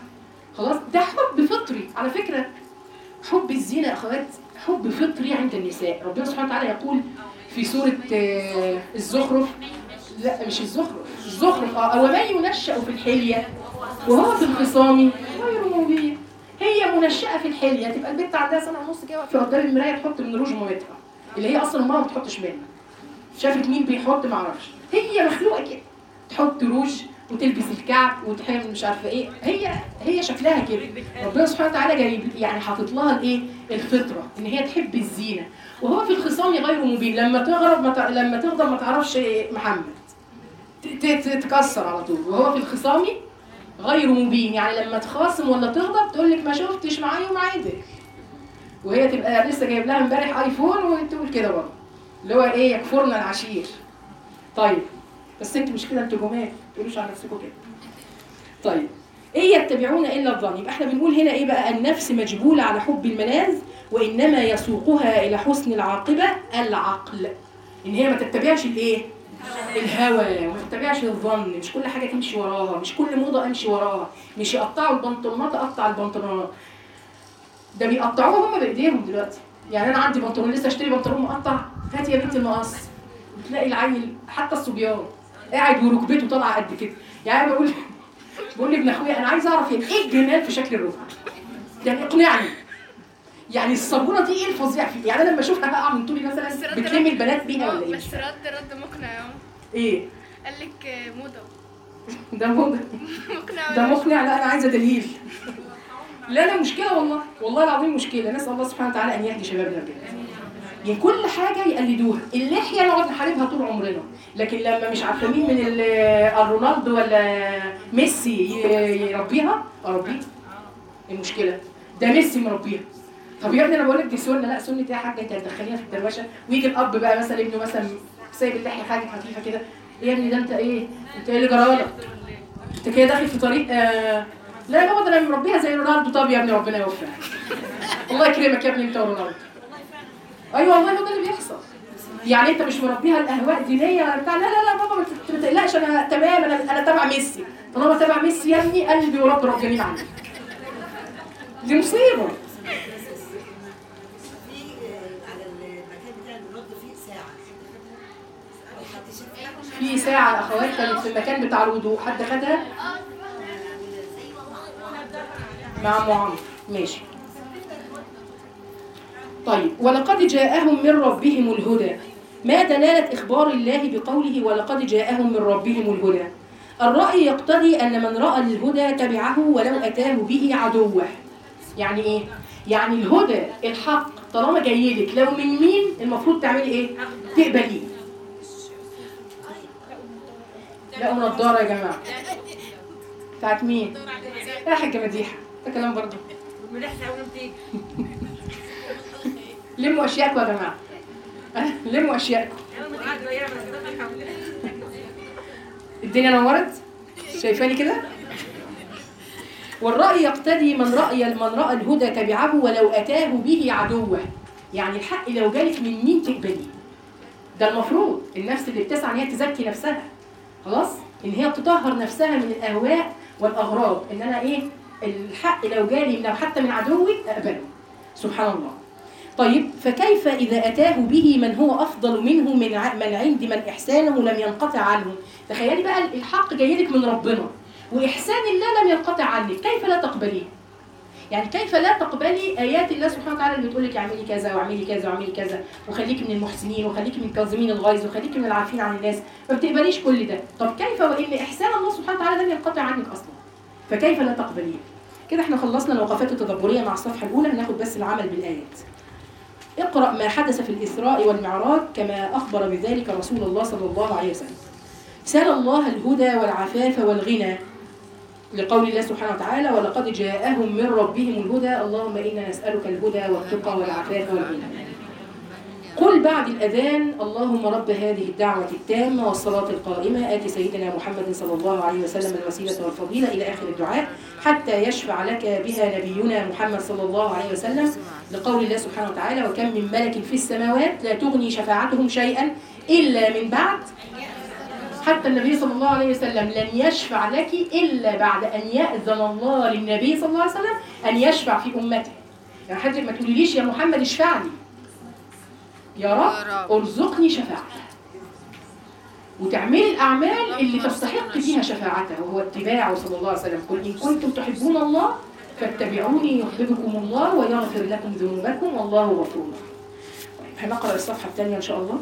خلاص ده حب فطري على فكرة. حب الزينة يا أخوات حب فطري عند النساء. ربنا سبحانه وتعالى يقول في سورة الزخرف، لا مش الزخرف، الزخرف اه ومن ينشأ في الحلية وهو في الخصام غير مبين. هي منشأة في الحلية، تبقى البنت عندها سنة ونص كده في قدام المراية تحط من روج مامتها اللي هي أصلا امها ما بتحطش منها. شافت مين بيحط معرفش، هي مخلوقة كده تحط روج وتلبس الكعب وتحمل مش عارفه ايه، هي هي شكلها كده. ربنا سبحانه وتعالى جايب يعني حاطط لها الايه الفطره ان هي تحب الزينه. وهو في الخصام غير مبين، لما تغرب ما ت... لما تغضب ما تعرفش محمد تتكسر على طول. وهو في الخصام غير مبين، يعني لما تخاصم ولا تغضب تقول لك ما شفتش معايا ومعايدك، وهي تبقى لسه جايب لها امبارح ايفون وتقول كده برضه اللي هو ايه يكفرنا العشير. طيب بس انتوا مش كده، انتوا جمال ما تقولوش على نفسكم كده. طيب ايه يتبعون الا الظن؟ يبقى احنا بنقول هنا ايه بقى؟ النفس مجبوله على حب الملاذ، وانما يسوقها الى حسن العاقبه العقل. ان هي ما تتبعش الايه؟ الهوى، وما تتبعش الظن. مش كل حاجه تمشي وراها، مش كل موضه امشي وراها. مش يقطعوا البنطلونات اقطع البنطلونات، ده بيقطعوها هم بايديهم دلوقتي. يعني انا عندي بنطلون لسه اشتري بنطلون مقطع، هاتي يا بنتي المقص، بتلاقي العيل حتى الصبيان قاعد وركبته طالعه قد كده. يعني بقول بقول لابن اخويا انا عايز اعرف يعني ايه الجمال في شكل الركبه، يعني اقنعني. يعني الصابونه دي ايه الفظيع فيه؟ يعني انا لما اشوفها بقى من طولي مثلا بتلمي البنات بيها ولا ايه؟ بس رد رد مقنع اهو. ايه؟ قال لك موضه. ده موضه؟ مقنع ده مقنع؟ لا انا عايزه دليل. لا لا مشكله والله، والله العظيم مشكله. نسال الله سبحانه وتعالى ان يهدي شبابنا بجد. يعني كل حاجه يقلدوها. اللحيه نقعد نحاربها طول عمرنا، لكن لما مش عارفه مين من الرونالدو ولا ميسي يربيها اربيها. المشكله ده ميسي مربيها. طب يا ابني انا بقول لك دي سنه، لا سنه ايه يا حاجه انت هتدخليها في الدروشه؟ ويجي الاب بقى مثلا ابنه مثلا سايب اللحيه حاجه خفيفه كده، ايه يا ابني ده انت ايه؟ انت ايه اللي جرالك؟ انت كده داخل في طريق آه لا يا بابا ده انا مربيها زي رونالدو. طب يا ابني ربنا يوفقك، الله يكرمك يا ابني انت ورونالدو. ايوه والله هو ده اللي بيحصل. يعني انت مش مربيها الاهواء الدينيه ولا بتاع، لا لا لا بابا ما تقلقش انا تمام، انا انا تابع ميسي. طالما تابع ميسي يا ابني قلبي ورب ربنا عنك. دي مصيبه. في ساعه يا اخوات كانت في المكان بتاع الوضوء، حد خدها؟ مع معاذ ماشي. طيب ولقد جاءهم من ربهم الهدى. ما دلالة إخبار الله بقوله ولقد جاءهم من ربهم الهدى؟ الرأي يقتضي أن من رأى الهدى تبعه ولو أتاه به عدوه. يعني إيه؟ يعني الهدى الحق طالما جاي لك لو من مين المفروض تعملي إيه؟ تقبليه. لا نضارة يا جماعة. بتاعت مين؟ يا حاجة مديحة، ده كلام برضه. لموا اشياءكم يا جماعه، لموا اشياءكم. الدنيا نورت، شايفاني كده؟ والرأي يقتضي من رأي من رأى الهدى تبعه ولو أتاه به عدوه. يعني الحق لو جالك من مين تقبليه. ده المفروض النفس اللي بتسعى ان هي تزكي نفسها، خلاص؟ ان هي تطهر نفسها من الاهواء والاغراض، ان انا ايه؟ الحق لو جالي لو حتى من عدوي اقبله. سبحان الله. طيب فكيف إذا أتاه به من هو أفضل منه من من عند من إحسانه لم ينقطع عنه؟ تخيلي بقى الحق جاي لك من ربنا وإحسان الله لم ينقطع عنك، كيف لا تقبليه؟ يعني كيف لا تقبلي آيات الله سبحانه وتعالى اللي بتقول لك اعملي كذا واعملي كذا واعملي كذا وخليكي من المحسنين وخليكي من الكاظمين الغيظ وخليكي من العافين عن الناس، ما بتقبليش كل ده. طب كيف وإن إحسان الله سبحانه وتعالى لم ينقطع عنك أصلا؟ فكيف لا تقبليه؟ كده احنا خلصنا الوقفات التدبرية مع الصفحة الأولى، هناخد بس العمل بالآيات. اقرأ ما حدث في الإسراء والمعراج كما أخبر بذلك رسول الله صلى الله عليه وسلم. سأل الله الهدى والعفاف والغنى لقول الله سبحانه وتعالى ولقد جاءهم من ربهم الهدى اللهم إنا نسألك الهدى والتقى والعفاف والغنى. قل بعد الأذان اللهم رب هذه الدعوة التامة والصلاة القائمة آت سيدنا محمد صلى الله عليه وسلم الوسيلة والفضيلة إلى آخر الدعاء حتى يشفع لك بها نبينا محمد صلى الله عليه وسلم لقول الله سبحانه وتعالى وكم من ملك في السماوات لا تغني شفاعتهم شيئا إلا من بعد حتى النبي صلى الله عليه وسلم لن يشفع لك إلا بعد أن يأذن الله للنبي صلى الله عليه وسلم أن يشفع في أمته. يعني حد ما تقوليليش يا محمد اشفع لي، يا رب ارزقني شفاعة، وتعملي الأعمال اللي تستحق فيها شفاعته وهو اتباعه صلى الله عليه وسلم. قل إن كنتم تحبون الله فاتبعوني يحببكم الله ويغفر لكم ذنوبكم والله غفور رحيم. هنقرأ الصفحة الثانية إن شاء الله.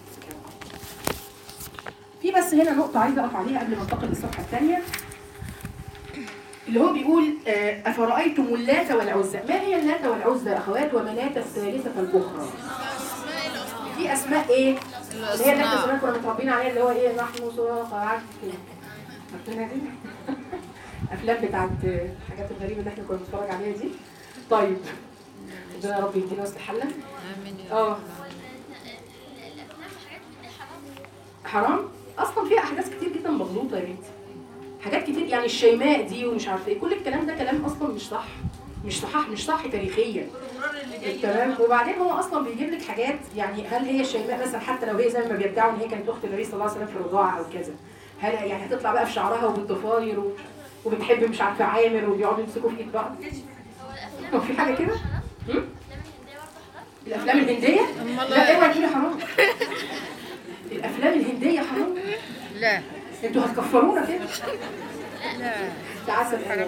في بس هنا نقطة عايزة أقف عليها قبل ما انتقل للصفحة الثانية، اللي هو بيقول أفرأيتم اللات والعزى. ما هي اللات والعزى يا أخوات؟ ومناة الثالثة الأخرى. في أسماء إيه؟ اللي هي اللي احنا زمان كنا متربيين عليها، اللي هو إيه؟ نحن صراخ عارف كده. أفلام بتاعت الحاجات الغريبة اللي احنا كنا بنتفرج عليها دي. طيب ربنا يا رب يدينا وسط حالنا. امين يا اه حرام اصلا فيها احداث كتير جدا مغلوطه يا بنتي، حاجات كتير يعني الشيماء دي ومش عارفه ايه، كل الكلام ده كلام اصلا مش صح، مش صح مش صح تاريخيا. تمام. وبعدين هو اصلا بيجيب لك حاجات، يعني هل هي الشيماء مثلا حتى لو هي زي ما بيدعوا ان هي كانت اخت النبي صلى الله عليه وسلم في الرضاعه او كذا، هل يعني هتطلع بقى في شعرها وبالضفاير و... وبتحب مش عارفه عامر وبيقعدوا يمسكوا في ايد بعض؟ هو في حاجه كده؟ الافلام الهنديه؟ لا اوعي تقولي حرام. الافلام الهنديه حرام؟ لا انتوا هتكفرونا كده؟ لا تعسل حرام.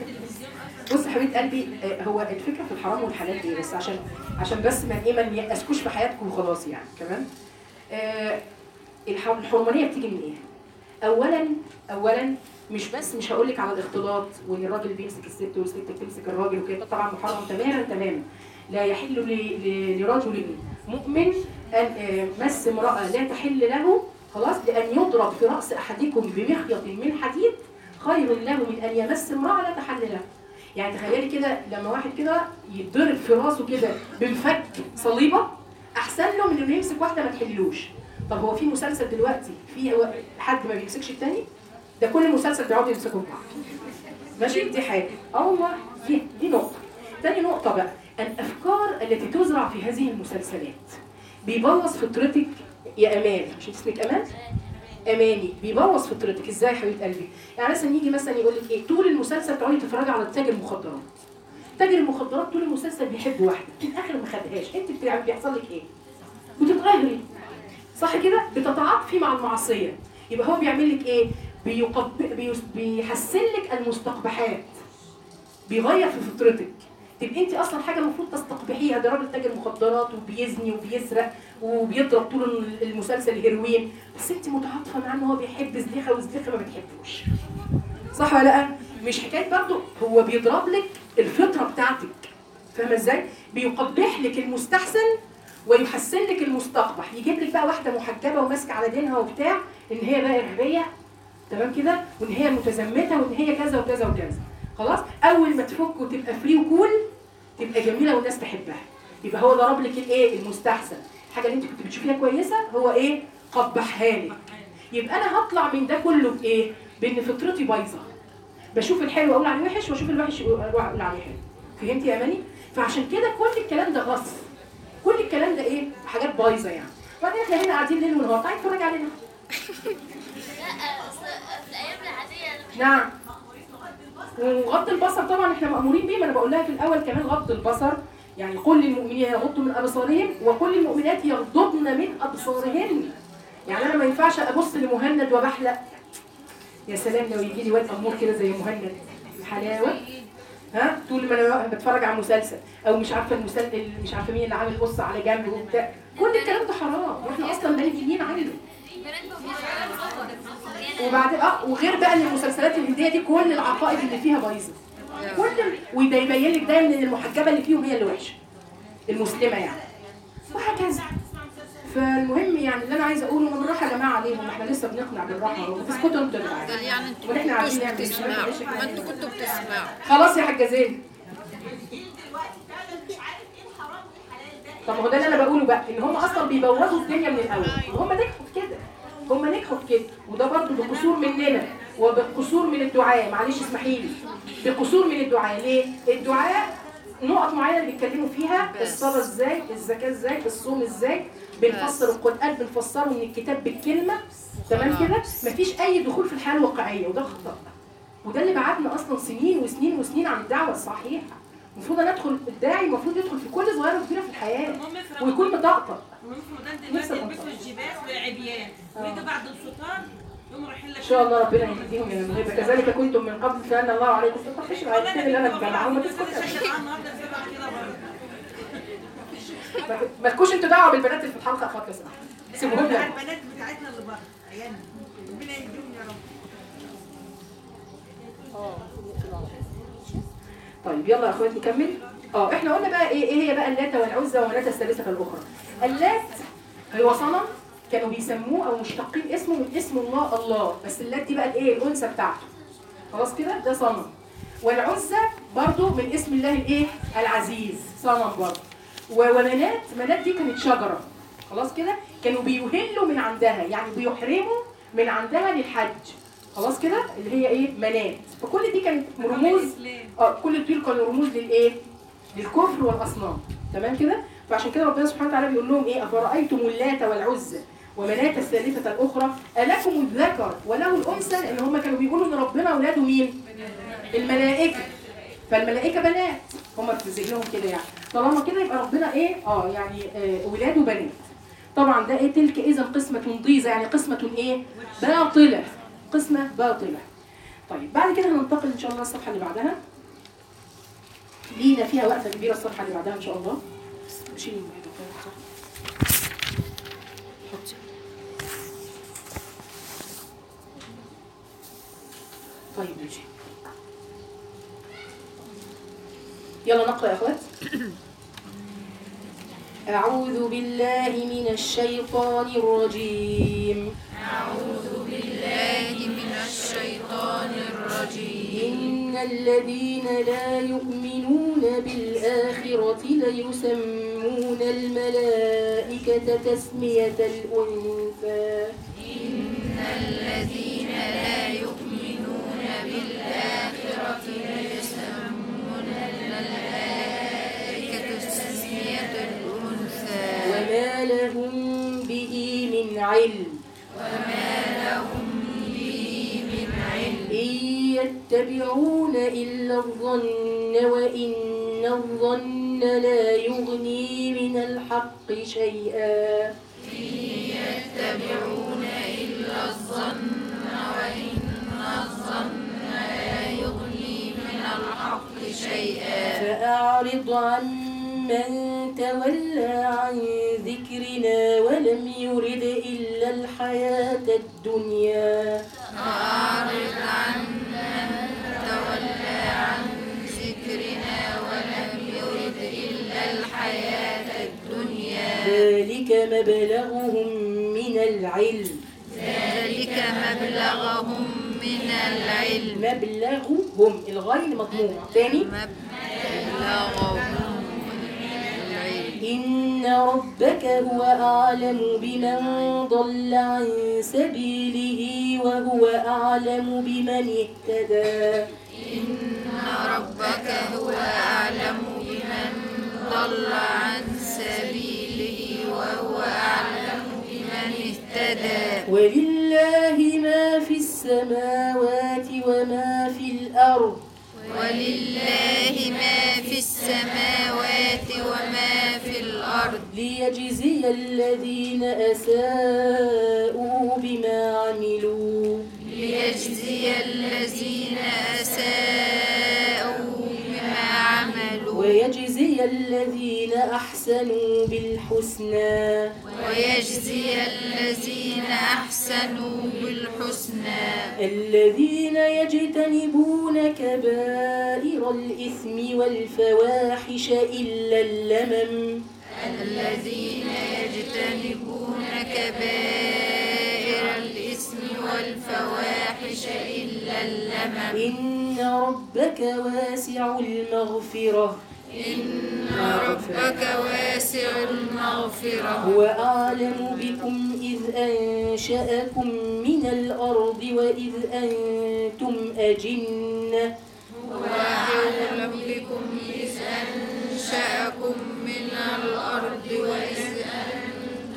بص حبيبه قلبي، هو الفكره في الحرام والحلال ايه؟ بس عشان عشان بس ما ايه ما نيأسكوش في حياتكم وخلاص يعني كمان. آه الحرمانيه بتيجي من ايه؟ اولا اولا مش بس مش هقول لك على الاختلاط وان الراجل بيمسك الست والست بتمسك الراجل وكده، طبعا محرم تماما تماما. لا يحل لرجل مؤمن ان مس امراه لا تحل له، خلاص، لان يضرب في راس احدكم بمخيط من حديد خير له من ان يمس امراه لا تحل له. يعني تخيلي كده لما واحد كده يتضرب في راسه كده بمفك صليبه احسن له من انه يمسك واحده ما تحللوش. طب هو في مسلسل دلوقتي في حد ما بيمسكش الثاني؟ ده كل مسلسل بيقعدوا يمسكوا بعض. ماشي؟ دي حاجه. اه والله دي دي نقطه. ثاني نقطه بقى، الافكار التي تزرع في هذه المسلسلات بيبوظ فطرتك يا امان. مش اسمك امان؟ اماني. بيبوظ فطرتك ازاي يا حبيبه قلبي؟ يعني مثلا يجي مثلا يقول لك ايه، طول المسلسل تقعدي تتفرجي على تاجر المخدرات. تاجر المخدرات طول المسلسل بيحب واحده، في الاخر ما خدهاش، انت بيحصل لك ايه؟ بتتغيري. صح كده؟ بتتعاطفي مع المعصيه. يبقى هو بيعمل لك ايه؟ بيقب... بيحسن لك المستقبحات، بيغير في فطرتك. تبقى انت اصلا حاجه المفروض تستقبحيها، ده راجل تاجر مخدرات وبيزني وبيسرق وبيضرب طول المسلسل هيروين، بس انت متعاطفه معاه ان هو بيحب زليخه وزليخه ما بتحبوش. صح ولا لا؟ مش حكايه برضه هو بيضرب لك الفطره بتاعتك، فاهمه ازاي؟ بيقبح لك المستحسن ويحسن لك المستقبح، يجيب لك بقى واحده محجبه وماسكه على دينها وبتاع، ان هي بقى ارهابيه، تمام كده، وان هي متزمته وان هي كذا وكذا وكذا. خلاص؟ اول ما تفك وتبقى فري وكول تبقى جميله والناس تحبها. يبقى هو ضرب لك الايه؟ المستحسن. الحاجه اللي انت كنت بتشوفيها كويسه هو ايه؟ قبحها لك. يبقى انا هطلع من ده كله بايه؟ بان فطرتي بايظه. بشوف الحلو اقول عليه وحش واشوف الوحش اقول عليه حلو. فهمتي يا اماني؟ فعشان كده كل الكلام ده غصب. كل الكلام ده ايه؟ حاجات بايظه يعني. وبعدين احنا هنا قاعدين ليل ونهار، تعالي اتفرجي علينا. لا في الايام العاديه نعم. وغض البصر طبعا احنا مأمورين بيه، ما انا بقول لها في الاول كمان غض البصر، يعني قل للمؤمنين يغضوا من ابصارهم وقل للمؤمنات يغضضن من ابصارهن. يعني انا ما ينفعش ابص لمهند وبحلق. يا سلام لو يجي لي واد امور كده زي مهند، حلاوه. ها؟ طول ما انا بتفرج على مسلسل او مش عارفه المسلسل مش عارفه مين اللي عامل قصه على جنب وبتاع، كل الكلام ده حرام واحنا اصلا بنيين عنه. وبعدين اه وغير بقى ان المسلسلات الهنديه دي كل العقائد اللي فيها بايظه. كل وده يبين لك دايما ان المحجبه اللي فيهم هي اللي وحشه. المسلمه يعني. وهكذا. فالمهم يعني اللي انا عايزه اقوله بالراحه يا جماعه عليهم، احنا لسه بنقنع بالراحه وتسكتوا انتوا يا جماعه. يعني انتوا واحنا قاعدين كنتوا نعمل بتسمعوا، ما انتوا كنتوا بتسمعوا. خلاص يا حاجه زين. طب هو ده اللي انا بقوله بقى، ان هم اصلا بيبوظوا الدنيا من الاول، وهم نجحوا في كده. هم نجحوا في كده، وده برضه بقصور مننا وبقصور من الدعاء، معلش اسمحي لي. بقصور من الدعاء، ليه؟ الدعاء نقط معينه اللي بيتكلموا فيها، الصلاه ازاي، الزكاه ازاي، الصوم ازاي، بنفسر القرآن بنفسره من الكتاب بالكلمة، تمام كده؟ مفيش أي دخول في الحياة الواقعية، وده خطأ. وده اللي بعدنا أصلا سنين وسنين وسنين عن الدعوة الصحيحة. المفروض أنا أدخل الداعي المفروض يدخل في كل صغيرة وكبيرة في الحياة ويكون مطقطق. المهم في رمضان دلوقتي يلبسوا الجباس والعبيان ويجوا بعد الفطار يقوموا رايحين لك. ان شاء الله ربنا يهديهم من المغيبه، كذلك كنتم من قبل فان الله عليكم. ما تخافش العيال اللي انا بجمعهم، ما تسكتش. ما تكونش انتوا دعوه بالبنات اللي في الحلقه اخوات لو سمحتوا، سيبوهم لنا. البنات بتاعتنا اللي بره عيالنا ربنا يهديهم يا رب. طيب يلا يا اخوات نكمل. اه احنا قلنا بقى ايه ايه هي بقى اللات والعزى ومناة الثالثه الاخرى. اللات هو صنم كانوا بيسموه او مشتقين اسمه من اسم الله الله، بس اللات دي بقى الايه الانثى بتاعته، خلاص كده ده صنم. والعزى برضو من اسم الله الايه العزيز، صنم برضو. ومنات منات دي كانت شجره، خلاص كده كانوا بيهلوا من عندها، يعني بيحرموا من عندها للحج، خلاص كده اللي هي ايه منات. فكل دي كانت رموز، اه كل دول كانوا رموز للايه للكفر والاصنام، تمام كده. فعشان كده ربنا سبحانه وتعالى بيقول لهم ايه افرايتم اللات والعزى ومناة الثالثه الاخرى الكم الذكر وله الانثى، لان هم كانوا بيقولوا ان ربنا اولاده مين؟ الملائكه. فالملائكه بنات، هم في ذهنهم كده يعني. طالما كده يبقى ربنا ايه اه يعني آه اولاده بنات. طبعا ده ايه تلك اذا قسمه ضيزه، يعني قسمه ايه باطله، قسمه باطله. طيب بعد كده هننتقل ان شاء الله الصفحه اللي بعدها، لينا فيها وقفه كبيره الصفحه اللي بعدها ان شاء الله. شيلي طيب ماشي. يلا نقرأ يا اخوات. أعوذ بالله من الشيطان الرجيم. أعوذ بالله من الشيطان الرجيم. إن الذين لا يؤمنون بالآخرة ليسمون الملائكة تسمية الأنثى. إن الذين لا يؤمنون بالآخرة ليسمون الملائكة تسمية الأنثى. وما لهم به من علم. وما لهم به من علم. إن يتبعون إلا الظن وإن الظن لا يغني من الحق شيئا. إن يتبعون إلا الظن وإن الظن لا يغني من الحق شيئا. فأعرض عن من تولى عن ذكرنا ولم يرد إلا الحياة الدنيا. فأعرض عن من تولى عن ذكرنا ولم يرد إلا الحياة الدنيا. ذلك مبلغهم من العلم. ذلك مبلغهم من العلم. مبلغهم الغين مضموم تاني. مبلغهم إن ربك هو أعلم بمن ضل عن سبيله وهو أعلم بمن اهتدى. إن ربك هو أعلم بمن ضل عن سبيله وهو أعلم بمن اهتدى. ولله ما في السماوات وما في الأرض. ولله ما في السماوات وما في الأرض. ليجزي الذين أساءوا بما عملوا. ليجزي الذين أساءوا بما عملوا. ويجزي الذين أحسنوا بالحسنى. ويجزي الذين أحسنوا بالحسنى. الذين يجتنبون كبائر الإثم والفواحش إلا اللمم. الذين يجتنبون كبائر الإثم والفواحش إلا اللمم. إن ربك واسع المغفرة. إن ربك واسع المغفرة. هو أعلم بكم إذ أنشأكم من الأرض وإذ أنتم أجنة. هو أعلم بكم إذ أنشأكم من الأرض وإذ أنتم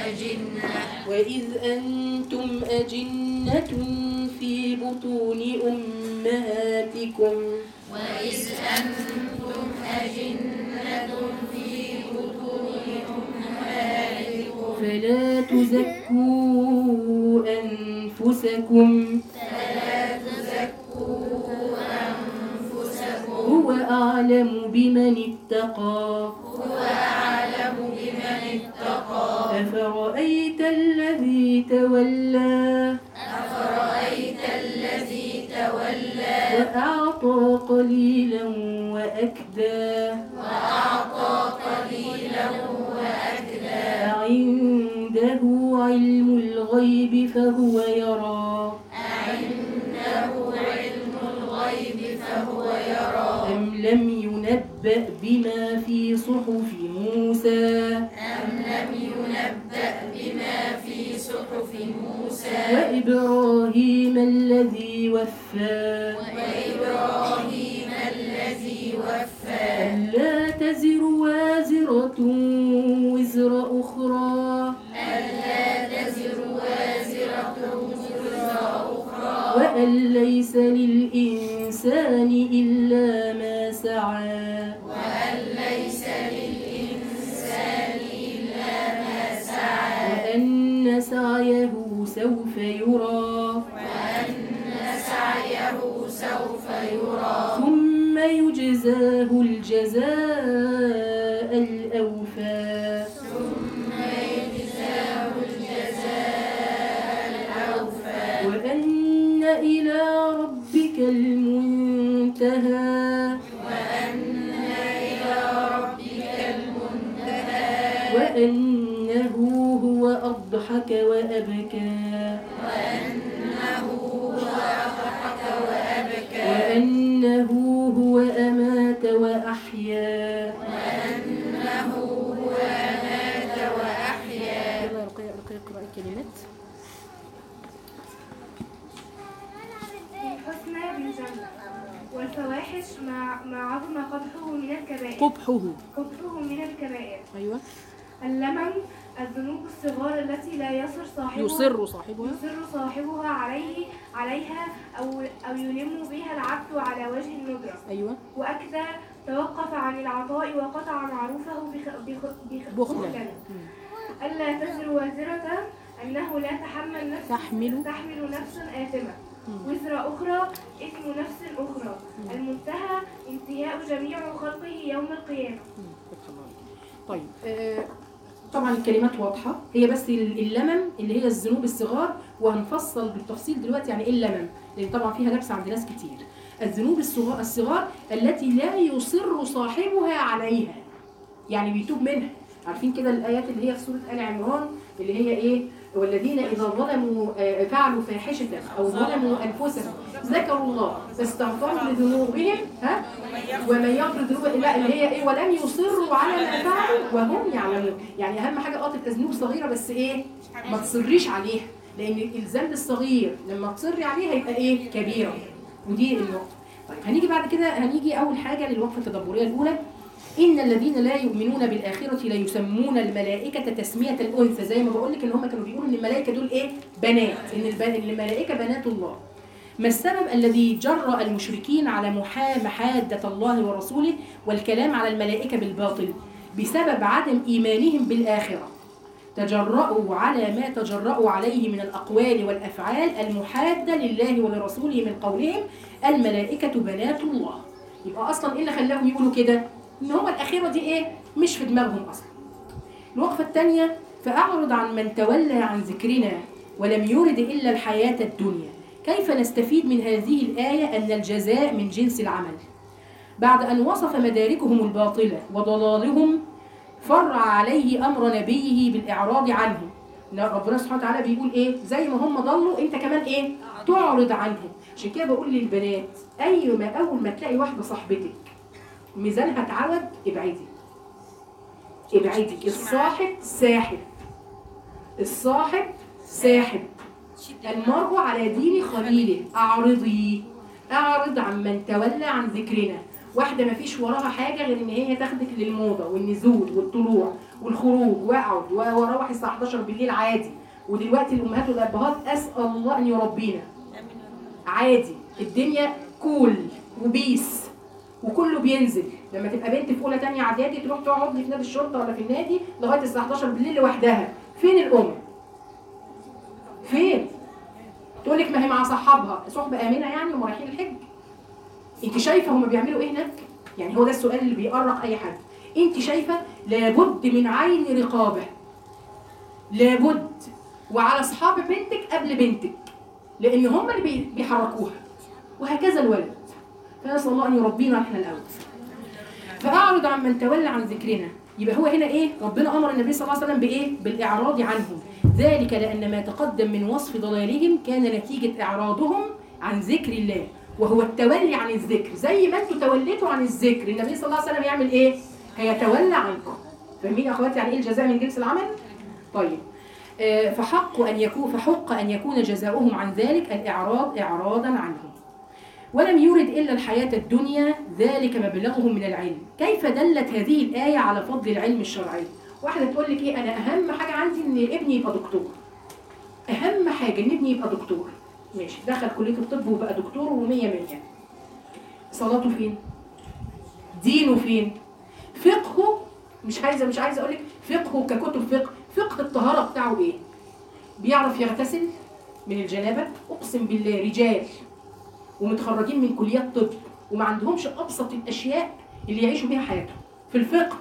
أجنة وإذ أنتم أجنة في بطون أمهاتكم وإذ أنتم أجنة في بطون أمهاتكم فلا تزكوا أنفسكم فلا تزكوا أنفسكم هو أعلم بمن اتقى هو أعلم بمن اتقى أفرأيت الذي تولى أفرأيت الذي تولى وأعطى قليلا وأكدى وأعطى قليلا وأكدى أعنده علم الغيب فهو يرى عنده علم الغيب فهو يرى أم لم ينبأ بما في صحف موسى أم لم ينبأ بما في صحف موسى وإبراهيم الذي وفى وإبراهيم الذي وفى ألا تزر وازرة وزر أخرى ألا تزر وازرة وزر أخرى وأن ليس للإنسان إلا ما سعى وأن ليس للإنسان إلا ما سعى وأن سعيه سوف يرى وأن سعيه سوف يرى ثم يجزاه الجزاء الأوفى ثم يجزاه الجزاء الأوفى وأن إلى ربك المنتهى وأن إلى ربك المنتهى وأنه هو أضحك وأبكى وأنه هو أضحك وأبكى وأنه هو أمات وأحيا وأنه هو أمات وأحيا يلا يا رقية رقية اقرأي الكلمات. الحسنى بالجنة والفواحش مع ما عظم قبحه من الكبائر قبحه قبحه من الكبائر أيوة اللمم الذنوب الصغار التي لا يصر صاحبها يصر صاحبها يصر صاحبها عليه عليها أو أو يلم بها العبد على وجه الندرة أيوة وأكذا توقف عن العطاء وقطع معروفه بخ... بخ... بخ... بخلا بخلا ألا تزر وازرة أنه لا تحمل نفس تحمل تحمل نفس آثمة وزر أخرى إثم نفس أخرى المنتهى انتهاء جميع خلقه يوم القيامة. طيب آه طبعا الكلمات واضحة، هي بس اللمم اللي هي الذنوب الصغار، وهنفصل بالتفصيل دلوقتي يعني ايه اللمم، لان طبعا فيها لبس عند ناس كتير. الذنوب الصغار, الصغار التي لا يصر صاحبها عليها، يعني بيتوب منها. عارفين كده الآيات اللي هي في سورة آل عمران اللي هي ايه؟ والذين إذا ظلموا فعلوا فاحشة أو ظلموا أنفسهم ذكروا الله فاستغفروا لذنوبهم ها ومن يغفر الذنوب إلا اللي هي ايه؟ ولم يصروا على ما فعلوا وهم يعلمون. يعني أهم حاجة اه تبقى ذنوب صغيرة بس ايه؟ ما تصريش عليها، لأن الذنب الصغير لما تصري عليه هيبقى ايه؟ كبيرة. ودي النقطة. طيب هنيجي بعد كده، هنيجي أول حاجة للوقفة التدبرية الأولى. إن الذين لا يؤمنون بالآخرة لا يسمون الملائكة تسمية الأنثى، زي ما بقول لك إن هم كانوا بيقولوا إن الملائكة دول إيه؟ بنات، إن الملائكة بنات الله. ما السبب الذي جرأ المشركين على محادة الله ورسوله والكلام على الملائكة بالباطل؟ بسبب عدم إيمانهم بالآخرة. تجرأوا على ما تجرأوا عليه من الأقوال والأفعال المحادة لله ولرسوله من قولهم الملائكة بنات الله. يبقى أصلا إيه اللي خلاهم يقولوا كده؟ إن هو الأخيرة دي إيه؟ مش في دماغهم أصلا. الوقفة الثانية، فأعرض عن من تولى عن ذكرنا ولم يرد إلا الحياة الدنيا. كيف نستفيد من هذه الآية أن الجزاء من جنس العمل؟ بعد أن وصف مداركهم الباطلة وضلالهم فرع عليه أمر نبيه بالإعراض عنهم. ربنا سبحانه وتعالى بيقول إيه؟ زي ما هم ضلوا أنت كمان إيه؟ تعرض عنهم. عشان كده بقول للبنات أي ما أول ما تلاقي واحدة صاحبتك ميزانها اتعوج ابعدي ابعدي. الصاحب ساحب، الصاحب ساحب، المرء على دين خليله. اعرضي، اعرض عن من تولى عن ذكرنا واحده ما فيش وراها حاجه غير ان هي تاخدك للموضه والنزول والطلوع والخروج، واقعد واروح الساعه حداشر بالليل عادي. ودلوقتي الامهات والابهات اسال الله ان يربينا عادي، الدنيا كول وبيس وكله بينزل. لما تبقى بنت في اولى ثانيه اعدادي تروح تقعد لي في نادي الشرطه ولا في النادي لغايه الساعه حداشر بالليل لوحدها، فين الام؟ فين؟ تقول لك ما هي مع صحابها، صحبه امنه يعني وهم رايحين الحج. انت شايفه هم بيعملوا ايه هناك؟ يعني هو ده السؤال اللي بيقرق اي حد. انت شايفه لابد من عين رقابه، لابد، وعلى اصحاب بنتك قبل بنتك، لان هم اللي بيحركوها، وهكذا الولد. فنسال الله ان يربينا احنا الاول. فاعرض عن من تولى عن ذكرنا. يبقى هو هنا ايه؟ ربنا امر النبي صلى الله عليه وسلم بايه؟ بالاعراض عنهم. ذلك لان ما تقدم من وصف ضلالهم كان نتيجه اعراضهم عن ذكر الله، وهو التولي عن الذكر. زي ما انتم توليتوا عن الذكر، النبي صلى الله عليه وسلم يعمل ايه؟ هيتولى عنكم. فاهمين يا اخواتي يعني ايه الجزاء من جنس العمل؟ طيب آه فحق ان يكون فحق ان يكون جزاؤهم عن ذلك الاعراض اعراضا عنهم. ولم يرد الا الحياه الدنيا، ذلك مبلغهم من العلم. كيف دلت هذه الايه على فضل العلم الشرعي؟ واحده تقول لك ايه؟ انا اهم حاجه عندي ان ابني يبقى دكتور. اهم حاجه ان ابني يبقى دكتور. ماشي، دخل كليه الطب وبقى دكتور ومية مية. صلاته فين؟ دينه فين؟ فقهه، مش عايزه مش عايزه اقول لك فقهه ككتب فقه، فقه الطهاره بتاعه ايه؟ بيعرف يغتسل من الجنابه؟ اقسم بالله رجال ومتخرجين من كليات طب وما عندهمش ابسط الاشياء اللي يعيشوا بيها حياتهم في الفقه.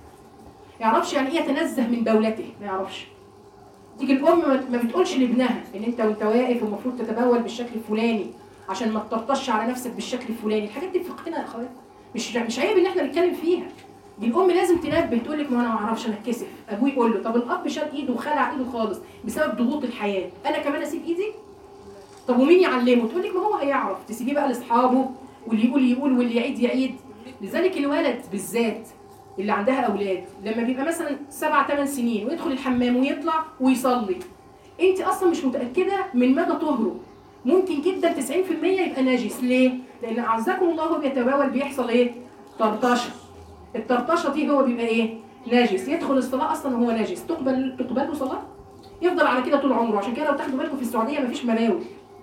يعرفش يعني ايه يتنزه من بولته، ما يعرفش. تيجي الام ما بتقولش لابنها ان انت وانت واقف المفروض تتبول بالشكل الفلاني عشان ما تطرطش على نفسك بالشكل الفلاني. الحاجات دي في فقهنا يا اخوات، مش مش عيب ان احنا نتكلم فيها. دي الام لازم تنبه، تقول لك ما انا ما اعرفش، انا اتكسف. ابوي يقول له، طب الاب شال ايده وخلع ايده خالص بسبب ضغوط الحياه، انا كمان اسيب ايدي؟ طب ومين يعلمه؟ تقول لك ما هو هيعرف، تسيبيه بقى لاصحابه، واللي يقول يقول واللي يعيد يعيد. لذلك الولد بالذات اللي عندها اولاد لما بيبقى مثلا سبع ثمان سنين ويدخل الحمام ويطلع ويصلي، انت اصلا مش متاكده من مدى طهره. ممكن جدا تسعين في المية يبقى ناجس. ليه؟ لان اعزكم الله هو بيتبول بيحصل ايه؟ طرطشه. الطرطشه دي هو بيبقى ايه؟ ناجس. يدخل الصلاه اصلا وهو ناجس، تقبل تقبل له صلاه؟ يفضل على كده طول عمره. عشان كده لو تاخدوا بالكم في السعوديه مفيش مراوي،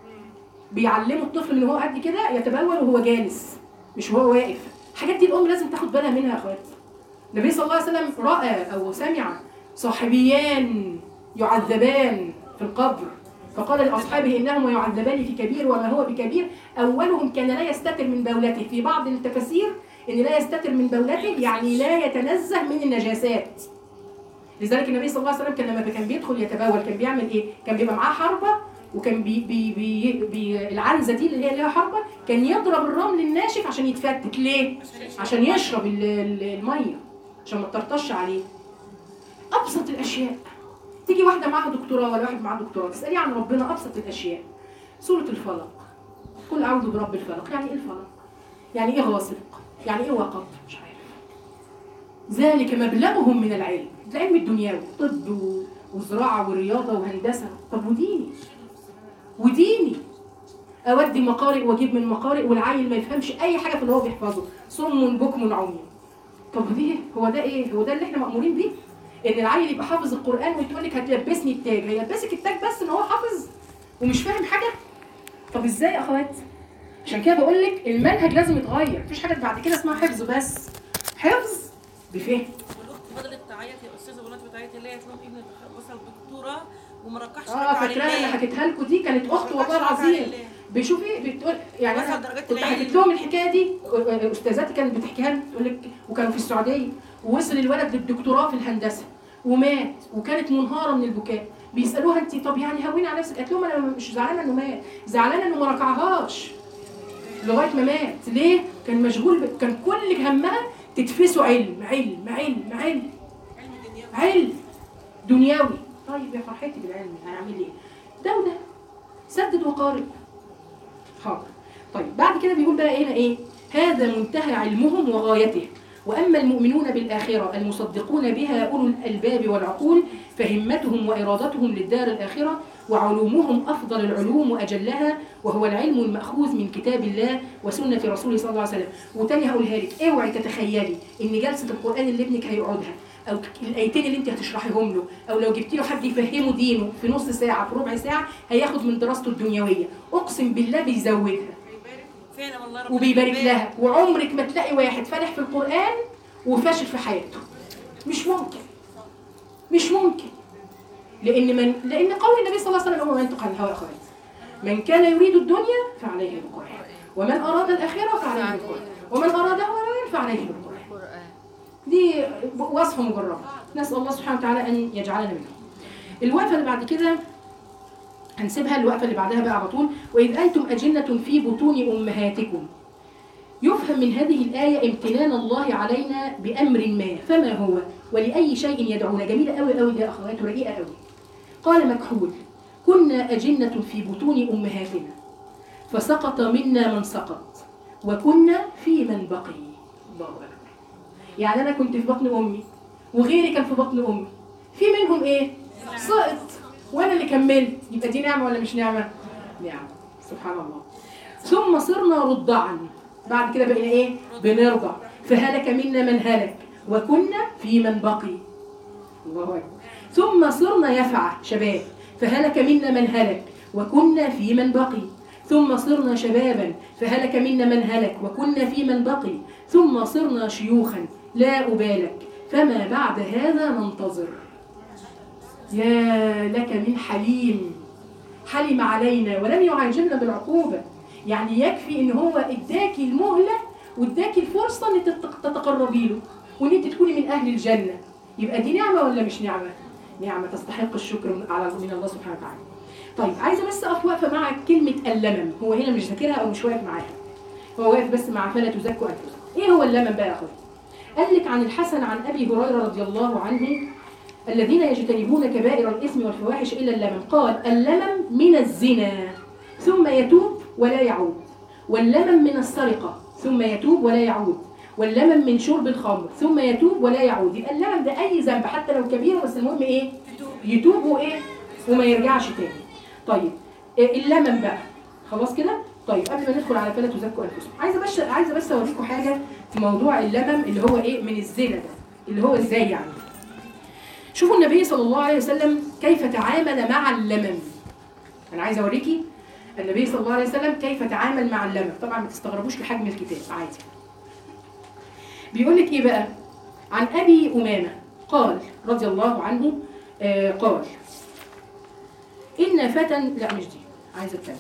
بيعلموا الطفل من هو قد كده يتبول وهو جالس مش وهو واقف. الحاجات دي الام لازم تاخد بالها منها يا اخوات. النبي صلى الله عليه وسلم راى او سمع صاحبيان يعذبان في القبر، فقال لاصحابه انهما يعذبان في كبير وما هو بكبير، اولهم كان لا يستتر من بولته. في بعض التفاسير ان لا يستتر من بولته يعني لا يتنزه من النجاسات. لذلك النبي صلى الله عليه وسلم كان لما كان بيدخل يتبول كان بيعمل ايه؟ كان بيبقى معاه حربه، وكان بي بي بي بي العنزه دي اللي هي ليها حربه، كان يضرب الرمل الناشف عشان يتفتت. ليه؟ عشان يشرب الميه عشان ما تطرطش عليه. ابسط الاشياء. تيجي واحده معاها دكتوراه ولا واحد معاه دكتوراه تسالي عن ربنا ابسط الاشياء. سوره الفلق، قل اعوذ برب الفلق. يعني ايه الفلق؟ يعني ايه غاسق؟ يعني ايه وقت؟ مش عارف. ذلك مبلغهم من العلم، العلم الدنيوي، طب وزراعه ورياضه وهندسه. طب وديني وديني اودي مقارئ واجيب من مقارئ والعيل ما يفهمش اي حاجه في اللي هو بيحفظه، صم بكم عمي. طب دي هو ده ايه؟ هو ده اللي احنا مأمورين بيه؟ ان العيل يبقى حافظ القران وتقول لك هتلبسني التاج، هيلبسك التاج بس ان هو حافظ ومش فاهم حاجه؟ طب ازاي يا اخوات؟ عشان كده بقول لك المنهج لازم يتغير، مفيش حاجه بعد كده اسمها حفظ بس، حفظ بفهم. والاخت فضلت تعيط يا استاذه، بنات بتعيط ليه؟ قالت لهم ابني وصل دكتوره وما ركعش اه فاكراها اللي حكيتها لكم دي، كانت اخت والله العظيم. بشوفي بتقول يعني انا كنت حكيت لهم الحكايه دي، استاذاتي كانت بتحكيها لي تقول لك، وكانوا في السعوديه ووصل الولد للدكتوراه في الهندسه ومات، وكانت منهاره من البكاء. بيسالوها انت طب يعني هوني على نفسك؟ قالت لهم انا مش زعلانه انه مات، زعلانه انه ما ركعهاش لغايه ما مات. ليه؟ كان مشغول ب... كان كل همها تدفسه علم علم علم علم علم دنيوي. طيب يا فرحتي بالعلم هنعمل ايه؟ ده وده سدد وقارب. حاضر. طيب بعد كده بيقول بقى هنا ايه؟ هذا منتهى علمهم وغايته. واما المؤمنون بالاخره المصدقون بها اولو الالباب والعقول فهمتهم وارادتهم للدار الاخره وعلومهم أفضل العلوم وأجلها، وهو العلم المأخوذ من كتاب الله وسنة رسوله صلى الله عليه وسلم. وتاني هقولها لك، اوعي تتخيلي ان جلسة القرآن اللي ابنك هيقعدها او الايتين اللي انت هتشرحيهم له او لو جبتي له حد يفهمه دينه في نص ساعة في ربع ساعة هياخد من دراسته الدنيوية. اقسم بالله بيزودها فعلا والله ربنا وبيبارك لها. وعمرك ما تلاقي واحد فالح في القرآن وفاشل في حياته، مش ممكن مش ممكن. لأن من لأن قول النبي صلى الله عليه وسلم هو ما ينطق عن الهوى أخوات. من كان يريد الدنيا فعليه بالقرآن، ومن أراد الآخرة فعليه بالقرآن، ومن أراد هوى فعليه بالقرآن. دي وصفة مجربة، نسأل الله سبحانه وتعالى أن يجعلنا منهم. الوقفة اللي بعد كده هنسيبها، الوقفة اللي بعدها بقى على طول. وإذ أنتم أجنة في بطون أمهاتكم. يفهم من هذه الآية امتنان الله علينا بأمر ما، فما هو ولأي شيء يدعونا. جميلة قوي قوي يا أخوات ورقيقة قوي. قال مكحول: كنا أجنة في بطون أمهاتنا فسقط منا من سقط وكنا في من بقي. الله أكبر. يعني أنا كنت في بطن أمي وغيري كان في بطن أمي، في منهم إيه؟ سقط وأنا اللي كملت. يبقى دي نعمة ولا مش نعمة؟ نعمة، سبحان الله. ثم صرنا رضعا، بعد كده بقينا إيه؟ بنرضع. فهلك منا من هلك وكنا في من بقي. الله أكبر. ثم صرنا يفعى شباب، فهلك منا من هلك وكنا في من بقي. ثم صرنا شبابا، فهلك منا من هلك وكنا في من بقي. ثم صرنا شيوخا، لا أبالك فما بعد هذا ننتظر. يا لك من حليم، حلم علينا ولم يعاجلنا بالعقوبة. يعني يكفي ان هو اداكي المهلة واداكي الفرصة ان تتقربي له وان انت تكوني من اهل الجنة. يبقى دي نعمة ولا مش نعمة؟ نعمة تستحق الشكر من على من الله سبحانه وتعالى. طيب عايزة بس اقف واقفة مع كلمة اللمم. هو هنا مش ذاكرها او مش واقف معاها، هو واقف بس مع فلا تزكوا انفسكم. ايه هو اللمم بقى يا اخويا؟ قال لك عن الحسن عن ابي هريرة رضي الله عنه: الذين يجتنبون كبائر الاثم والفواحش الا اللمم. قال: اللمم من الزنا ثم يتوب ولا يعود، واللمم من السرقة ثم يتوب ولا يعود، واللمم من شرب الخمر ثم يتوب ولا يعود. يبقى اللمم ده اي ذنب حتى لو كبير، بس المهم ايه؟ يتوب وايه؟ وما يرجعش تاني. طيب اللمم بقى خلاص كده. طيب قبل ما ندخل على فلا تزكوا انفسكم، عايزه بس عايزه بس اوريكم حاجه في موضوع اللمم اللي هو ايه من الزنا ده، اللي هو ازاي يعني. شوفوا النبي صلى الله عليه وسلم كيف تعامل مع اللمم. انا عايزه اوريكي النبي صلى الله عليه وسلم كيف تعامل مع اللمم. طبعا ما تستغربوش لحجم الكتاب عادي. بيقول لك ايه بقى؟ عن ابي امامه قال رضي الله عنه آه قال: ان فتى، لا مش دي، عايزه الثانيه.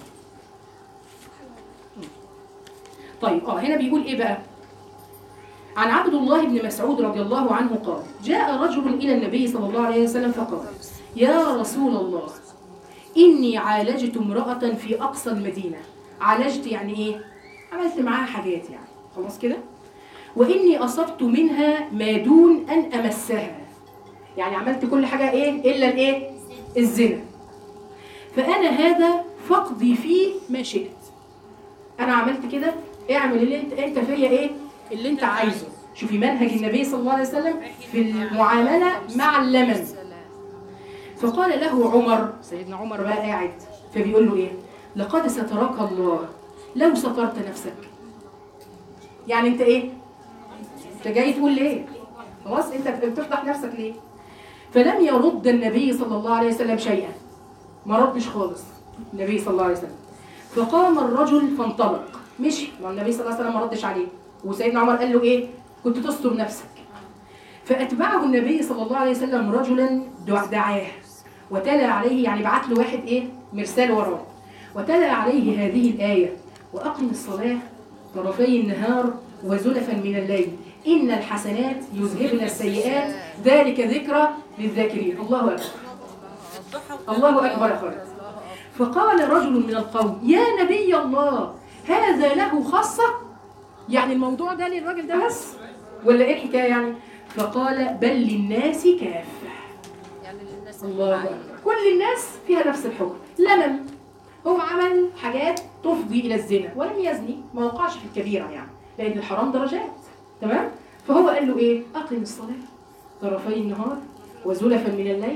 طيب اه هنا بيقول ايه بقى؟ عن عبد الله بن مسعود رضي الله عنه قال: جاء رجل الى النبي صلى الله عليه وسلم فقال: يا رسول الله، إني عالجت امرأة في أقصى المدينة. عالجت يعني إيه؟ عملت معاها حاجات يعني، خلاص كده. وإني أصبت منها ما دون أن أمسها، يعني عملت كل حاجة إيه؟ إلا الإيه؟ الزنا. فأنا هذا فاقضي فيه ما شئت. أنا عملت كده، اعمل اللي أنت أنت فيا إيه؟ اللي أنت عايزه. شوفي منهج النبي صلى الله عليه وسلم في المعاملة مع اللمم. فقال له عمر، سيدنا عمر بقى قاعد، فبيقول له ايه؟ لقد سترك الله لو سترت نفسك. يعني انت ايه؟ انت جاي تقول ليه؟ خلاص انت بتفضح نفسك ليه؟ فلم يرد النبي صلى الله عليه وسلم شيئا، ما ردش خالص النبي صلى الله عليه وسلم. فقام الرجل فانطلق، مشي، والنبي صلى الله عليه وسلم ما ردش عليه. وسيدنا عمر قال له ايه؟ كنت تستر نفسك. فاتبعه النبي صلى الله عليه وسلم رجلا دعاه وتلا عليه، يعني بعت له واحد ايه؟ مرسال وراه، وتلا عليه هذه الآية: وأقم الصلاة طرفي النهار وزلفا من الليل إن الحسنات يذهبن السيئات ذلك ذكرى للذاكرين. الله أكبر، الله أكبر أخوات. فقال رجل من القوم: يا نبي الله، هذا له خاصة؟ يعني الموضوع ده للراجل ده بس ولا ايه الحكاية يعني؟ فقال: بل للناس كافة. الله أكبر. كل الناس فيها نفس الحكم. لمم، هو عمل حاجات تفضي إلى الزنا ولم يزني، ما وقعش في الكبيرة يعني، لأن الحرام درجات، تمام؟ فهو قال له إيه؟ أقم الصلاة طرفي النهار وزلفا من الليل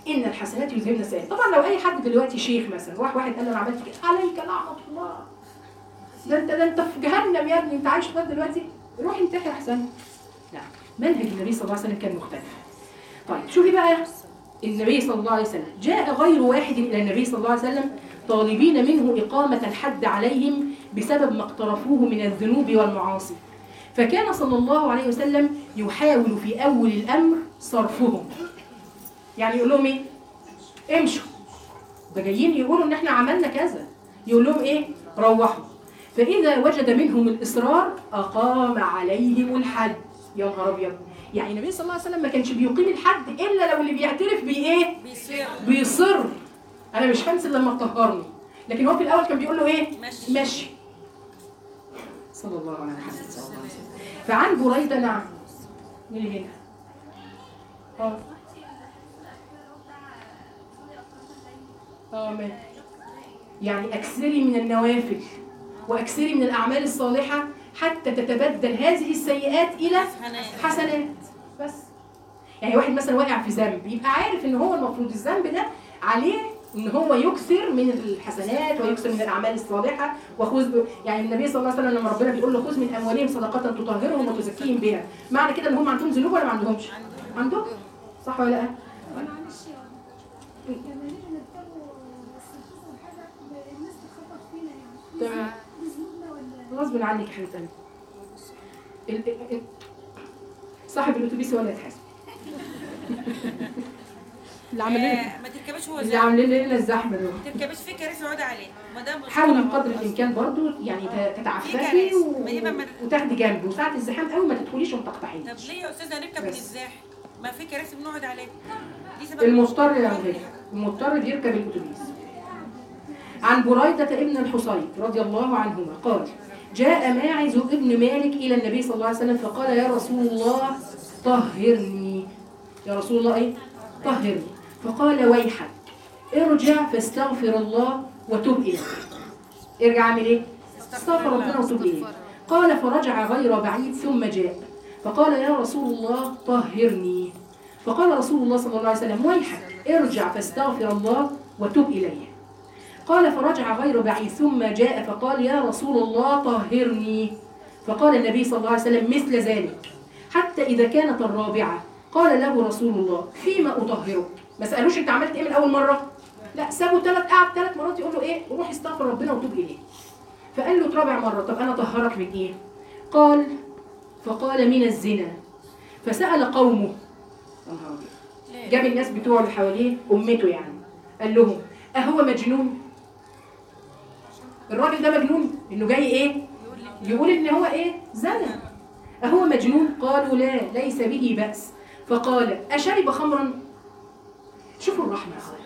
ان الحسنات يذهبن السيئات. طبعا لو اي حد دلوقتي شيخ مثلا راح واحد قال له انا عملت كده، عليك لعنه الله، ده انت ده انت في جهنم يا ابني، انت عايش لغايه دلوقتي، روح انتحر احسن. لا، منهج النبي صلى الله عليه وسلم كان مختلف. طيب شوفي بقى النبي صلى الله عليه وسلم، جاء غير واحد الى النبي صلى الله عليه وسلم طالبين منه اقامه الحد عليهم بسبب ما اقترفوه من الذنوب والمعاصي، فكان صلى الله عليه وسلم يحاول في اول الامر صرفهم. يعني يقول لهم ايه؟ امشوا، ده جايين يقولوا ان احنا عملنا كذا، يقول لهم ايه؟ روحوا. فاذا وجد منهم الاصرار اقام عليهم الحد. يا نهار ابيض، يعني النبي صلى الله عليه وسلم ما كانش بيقيم الحد الا لو اللي بيعترف بايه؟ بيصر. بيصر انا مش هنزل لما تطهرني، لكن هو في الاول كان بيقول له ايه؟ مشي, مشي. صلى الله عليه وسلم. صلى الله عليه وسلم. فعن بريده، نعم، مين اللي هنا؟ اه اه ماشي. يعني اكثري من النوافل واكثري من الاعمال الصالحه حتى تتبدل هذه السيئات الى حسنات. بس يعني واحد مثلا واقع في ذنب، يبقى عارف ان هو المفروض الذنب ده عليه ان هو يكثر من الحسنات ويكثر من الاعمال الصالحه. وخذ، يعني النبي صلى الله عليه وسلم لما ربنا بيقول له خذ من اموالهم صدقه تطهرهم وتزكيهم بها، معنى كده ان هم عندهم ذنوب ولا ما عندهمش؟ عندهم، صح ولا لا؟ تمام، غصب عنك يا حبيبتي. صاحب الاتوبيس هو اللي هيتحاسب. اللي عامل لنا ما تركبش هو اللي عاملين لنا الزحمه دول، ما تركبش في كراسي اقعدي عليه. ما دام حاولي بقدر الامكان برضو يعني تتعففي و... وتاخدي جنب، وساعه الزحام قوي ما تدخليش وما تقطعيش. طب ليه يا استاذه نركب ونزاح؟ ما في كراسي بنقعد عليها. دي سبب المضطر يا غالي، المضطر بيركب الاتوبيس. عن بريدة ابن الحصيب رضي الله عنهما قال: جاء ماعز ابن مالك إلى النبي صلى الله عليه وسلم فقال: يا رسول الله طهرني. يا رسول الله إيه؟ طهرني. فقال: ويحك، ارجع فاستغفر الله وتب إليه. ارجع اعمل إيه؟ استغفر ربنا وتب إليه. قال: فرجع غير بعيد ثم جاء فقال: يا رسول الله طهرني. فقال رسول الله صلى الله عليه وسلم: ويحك، ارجع فاستغفر الله وتب إليه. قال: فرجع غير بعيد ثم جاء فقال: يا رسول الله طهرني. فقال النبي صلى الله عليه وسلم مثل ذلك، حتى إذا كانت الرابعة قال له رسول الله: فيما أطهرك؟ ما سألوش أنت عملت إيه من أول مرة؟ لا، سابوا ثلاث قعد ثلاث مرات يقول له إيه؟ روح استغفر ربنا وتوب إليه. فقال له رابع مرة: طب أنا طهرك من إيه؟ قال: فقال: من الزنا. فسأل قومه، جاب الناس بتوعه اللي حواليه أمته يعني، قال لهم: أهو مجنون؟ الراجل ده مجنون انه جاي ايه؟ يقول ان هو ايه؟ زنا. اهو مجنون؟ قالوا: لا، ليس به بأس. فقال: أشرب خمرا؟ شوفوا الرحمة يا اخوات.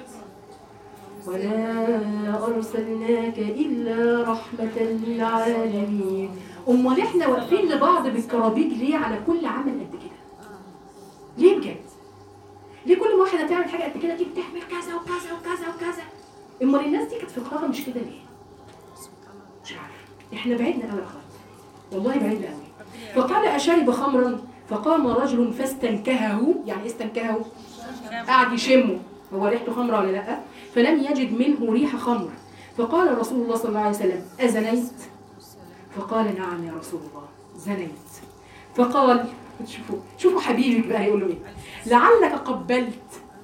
ولا أرسلناك إلا رحمة للعالمين. أمال إحنا واقفين لبعض بالكرابيج ليه على كل عمل قد كده؟ ليه بجد؟ ليه كل واحدة تعمل حاجة قد كده تيجي تعمل كذا وكذا وكذا وكذا؟ أمال الناس دي كانت فقهها مش كده ليه؟ مش عارف. إحنا بعدنا قوي يا أخوات، والله بعدنا قوي. فقال: أشرب خمرا؟ فقام رجل فاستنكهه. يعني استنكهه؟ قاعد يشمه، هو ريحته خمرة ولا لأ؟ فلم يجد منه ريح خمر. فقال رسول الله صلى الله عليه وسلم: أزنيت؟ فقال: نعم يا رسول الله زنيت. فقال: شوفوا شوفوا حبيبك بقى يقول له ايه؟ لعلك قبلت.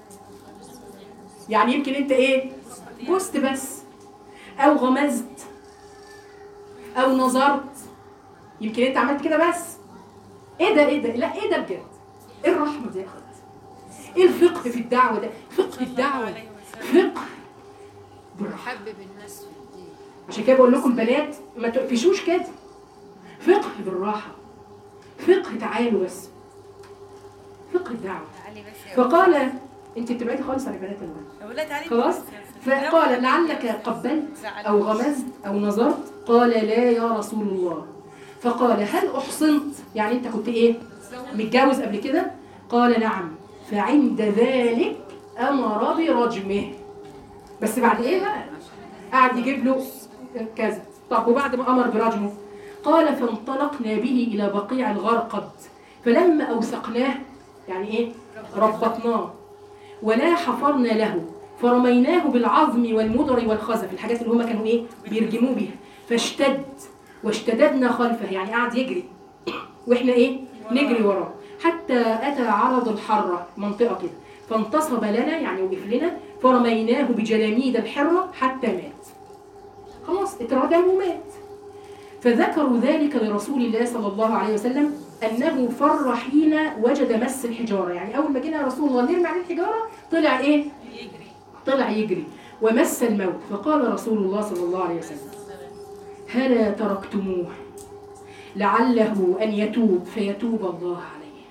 يعني يمكن انت ايه؟ بوست بس، او غمزت، او نظرت، يمكن انت عملت كده بس. ايه ده ايه ده؟ لا ايه ده بجد؟ ايه الرحمه دي يا اخوات؟ ايه الفقه في الدعوه ده؟ فقه الدعوه فقه حبب الناس في الدين. عشان كده بقول لكم بنات ما تقفشوش كده. فقه بالراحه، فقه تعالوا بس، فقه الدعوه. فقال: انت بتبعدي خالص عن بنات الولد خلاص. فقال: لعلك قبلت او غمزت او نظرت؟ قال: لا يا رسول الله. فقال: هل احصنت؟ يعني انت كنت ايه؟ متجوز قبل كده؟ قال: نعم. فعند ذلك امر برجمه. بس بعد ايه بقى؟ قاعد يجيب له كذا. طب وبعد ما امر برجمه؟ قال: فانطلقنا به الى بقيع الغرقد فلما اوثقناه، يعني ايه؟ ربطناه ولا حفرنا له فرميناه بالعظم والمضر والخزف، الحاجات اللي هما كانوا ايه بيرجموه بيها. فاشتد واشتددنا خلفه، يعني قاعد يجري واحنا ايه نجري وراه، حتى اتى عرض الحره، منطقه كده، فانتصب لنا يعني وقف لنا، فرميناه بجلاميد الحره حتى مات. خلاص اتردم ومات. فذكروا ذلك لرسول الله صلى الله عليه وسلم انه فر حين وجد مس الحجاره، يعني اول ما جينا رسول الله نرمي عليه الحجاره طلع ايه طلع يجري ومس الموت. فقال رسول الله صلى الله عليه وسلم هلا تركتموه لعله ان يتوب فيتوب الله عليه.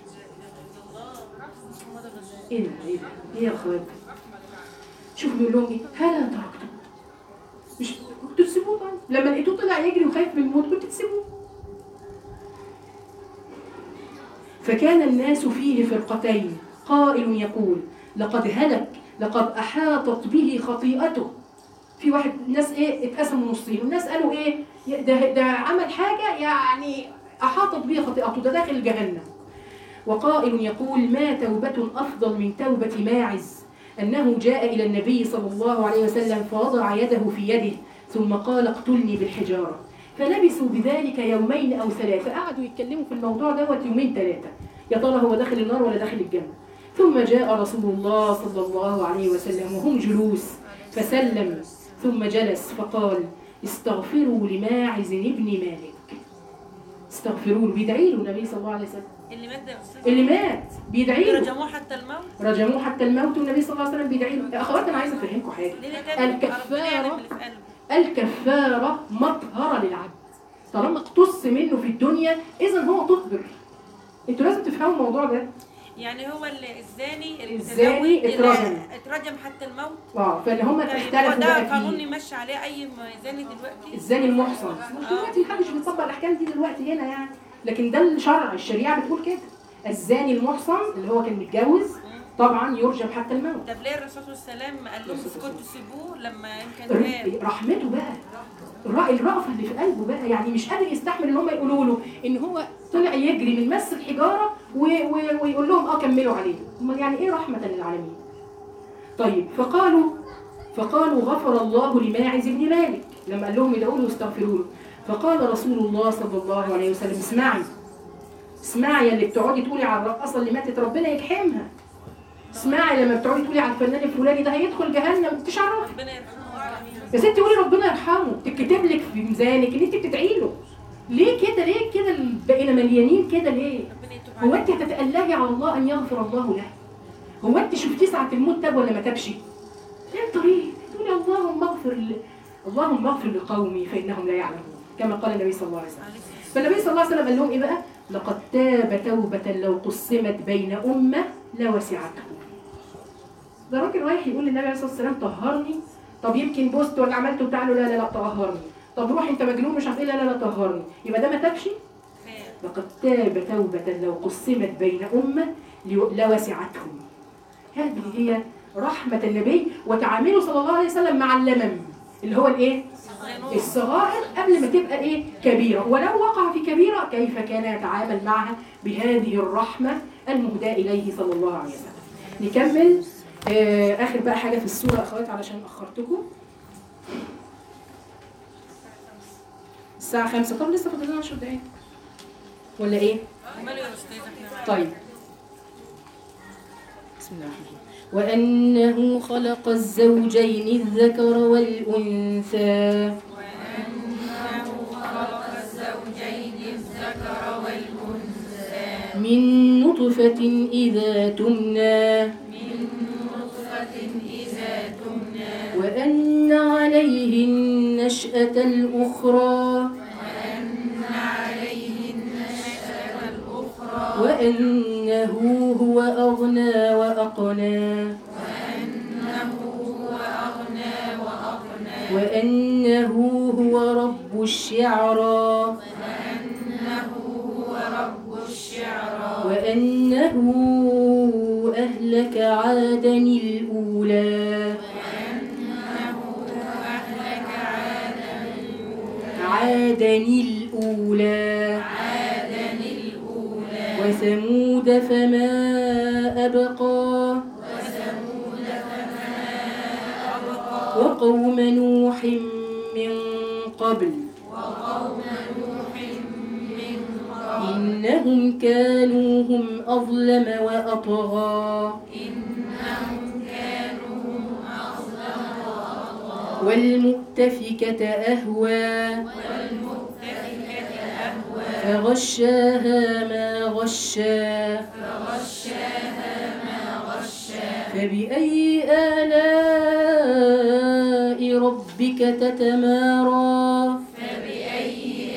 ايه ده ايه ده ايه يا اخوات، شوفوا بيقول لهم ايه، هلا تركتموه، مش كنتوا تسيبوه؟ طيب لما لقيتوه طلع يجري وخايف من الموت كنتوا تسيبوه. فكان الناس فيه فرقتين، قائل يقول لقد هلك لقد احاطت به خطيئته. في واحد ناس ايه اتقسموا نصين، والناس قالوا ايه ده ده عمل حاجه يعني احاطت به خطيئته، ده داخل جهنم. وقائل يقول ما توبه افضل من توبه ماعز، انه جاء الى النبي صلى الله عليه وسلم فوضع يده في يده ثم قال اقتلني بالحجاره. فلبثوا بذلك يومين او ثلاثه، قعدوا يتكلموا في الموضوع دوت يومين ثلاثه، يا ترى هو داخل النار ولا داخل الجنه. ثم جاء رسول الله صلى الله عليه وسلم وهم جلوس فسلم ثم جلس فقال استغفروا لماعز ابن مالك. استغفروا له، بيدعي له النبي صلى الله عليه وسلم. اللي مات ده يا أستاذ؟ اللي مات بيدعي له، رجموه حتى الموت. رجموه حتى الموت والنبي صلى الله عليه وسلم بيدعي له. يا اخوات انا عايزه افهمكم حاجه، الكفاره الكفاره مطهره للعبد، طالما اقتص منه في الدنيا اذا هو تطهر. انتوا لازم تفهموا الموضوع ده. يعني هو الزاني الزاني اترجم اترجم حتى الموت. اه فاللي هم اختلفوا ده بقى قانون فيه يمشي عليه اي زاني دلوقتي. الزاني المحصن دلوقتي محدش بيطبق الاحكام دي دلوقتي هنا يعني، لكن ده الشرع الشريعه بتقول كده. الزاني المحصن اللي هو كان متجوز طبعا يرجم حتى الموت. طب ليه الرسول صلى الله عليه وسلم قال لهم كنتوا سيبوه لما يمكن هاب رحمته بقى، الرأفة اللي في قلبه بقى، يعني مش قادر يستحمل ان هم يقولوا له ان هو طلع يجري من مس الحجاره و... و... ويقول لهم اه كملوا عليه. امال يعني ايه رحمه للعالمين؟ طيب فقالوا فقالوا غفر الله لماعز بن مالك لما قال لهم ادعوا له واستغفروا له. فقال رسول الله صلى الله عليه وسلم اسمعي اسمعي يا اللي بتقعدي تقولي على الرقاصه اللي ماتت ربنا يجحمها، اسمعي لما بتقعدي تقولي على الفنان الفلاني ده هيدخل جهنم انت عارفه. ربنا يرحمه يا ستي قولي ربنا يرحمه، تكتب لك في ميزانك ان انت بتدعي له. ليه كده ليه كده بقينا مليانين كده ليه؟ هو انت هتتألهي على الله ان يغفر الله له؟ هو انت شفتيه ساعه الموت تاب ولا ما تابش؟ ايه الطريق؟ تقولي اللهم اغفر ل... اللهم اغفر لقومي فانهم لا يعلمون كما قال النبي صلى الله عليه وسلم. فالنبي صلى الله عليه وسلم قال لهم ايه بقى؟ لقد تاب توبه لو قسمت بين امه لوسعته. ده راجل رايح يقول للنبي عليه الصلاه والسلام طهرني، طب يمكن بوست ولا عملت وبتاع له لا لا لا طهرني، طب روح انت مجنون مش عارف ايه لا لا لا طهرني، يبقى ده ما تابش؟ لقد تاب توبة لو قسمت بين أمة لوسعتهم. هذه هي رحمة النبي وتعامله صلى الله عليه وسلم مع اللمم اللي هو الايه؟ الصغائر قبل ما تبقى ايه؟ كبيرة، ولو وقع في كبيرة كيف كان يتعامل معها بهذه الرحمة المهداة إليه صلى الله عليه وسلم. نكمل آه آخر بقى حاجة في السورة أخوات علشان أخرتكم. الساعة خمسة، طب لسه فاضل لنا عشر دقايق ولا ايه؟ طيب بسم الله الرحمن الرحيم. وأنه خلق الزوجين الذكر والأنثى وأنه خلق الزوجين الذكر والأنثى من نطفة إذا تمنى من نطفة إذا تمنى وأن عليه النشأة الأخرى وأن عليه النشأة الأخرى وأنه هو أغنى وأقنى وأنه هو أغنى وأقنى وأنه هو رب الشعرى وأنه هو رب الشعرى وأنه أهلك عادا الأولى عادا الأولى وثمود فما أبقى وقوم نوح من قبل وقوم نوح من قبل إنهم كانوا هم أظلم وأطغى إنهم كانوا أظلم وأطغى والمؤتفكة أهوى والمؤتفكة أهوى فغشاها ما غشا فغشاها ما غشا فبأي آلاء ربك تتمارى فبأي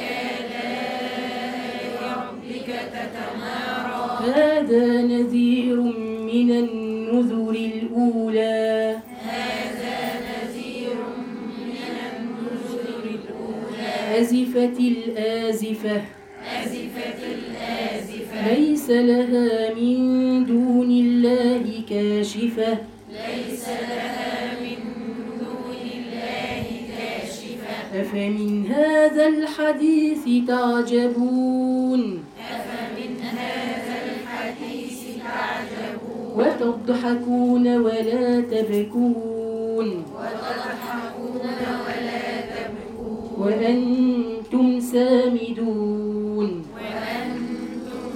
آلاء ربك تتمارى هذا نذير من النذر الأولى هذا نذير من النذر الأولى أزفت الآزفة أزفت الآزفة ليس لها من دون الله كاشفة ليس لها من دون الله كاشفة أفمن هذا الحديث تعجبون أفمن هذا الحديث تعجبون وتضحكون ولا تبكون وتضحكون ولا تبكون وأنتم سامدون وأنتم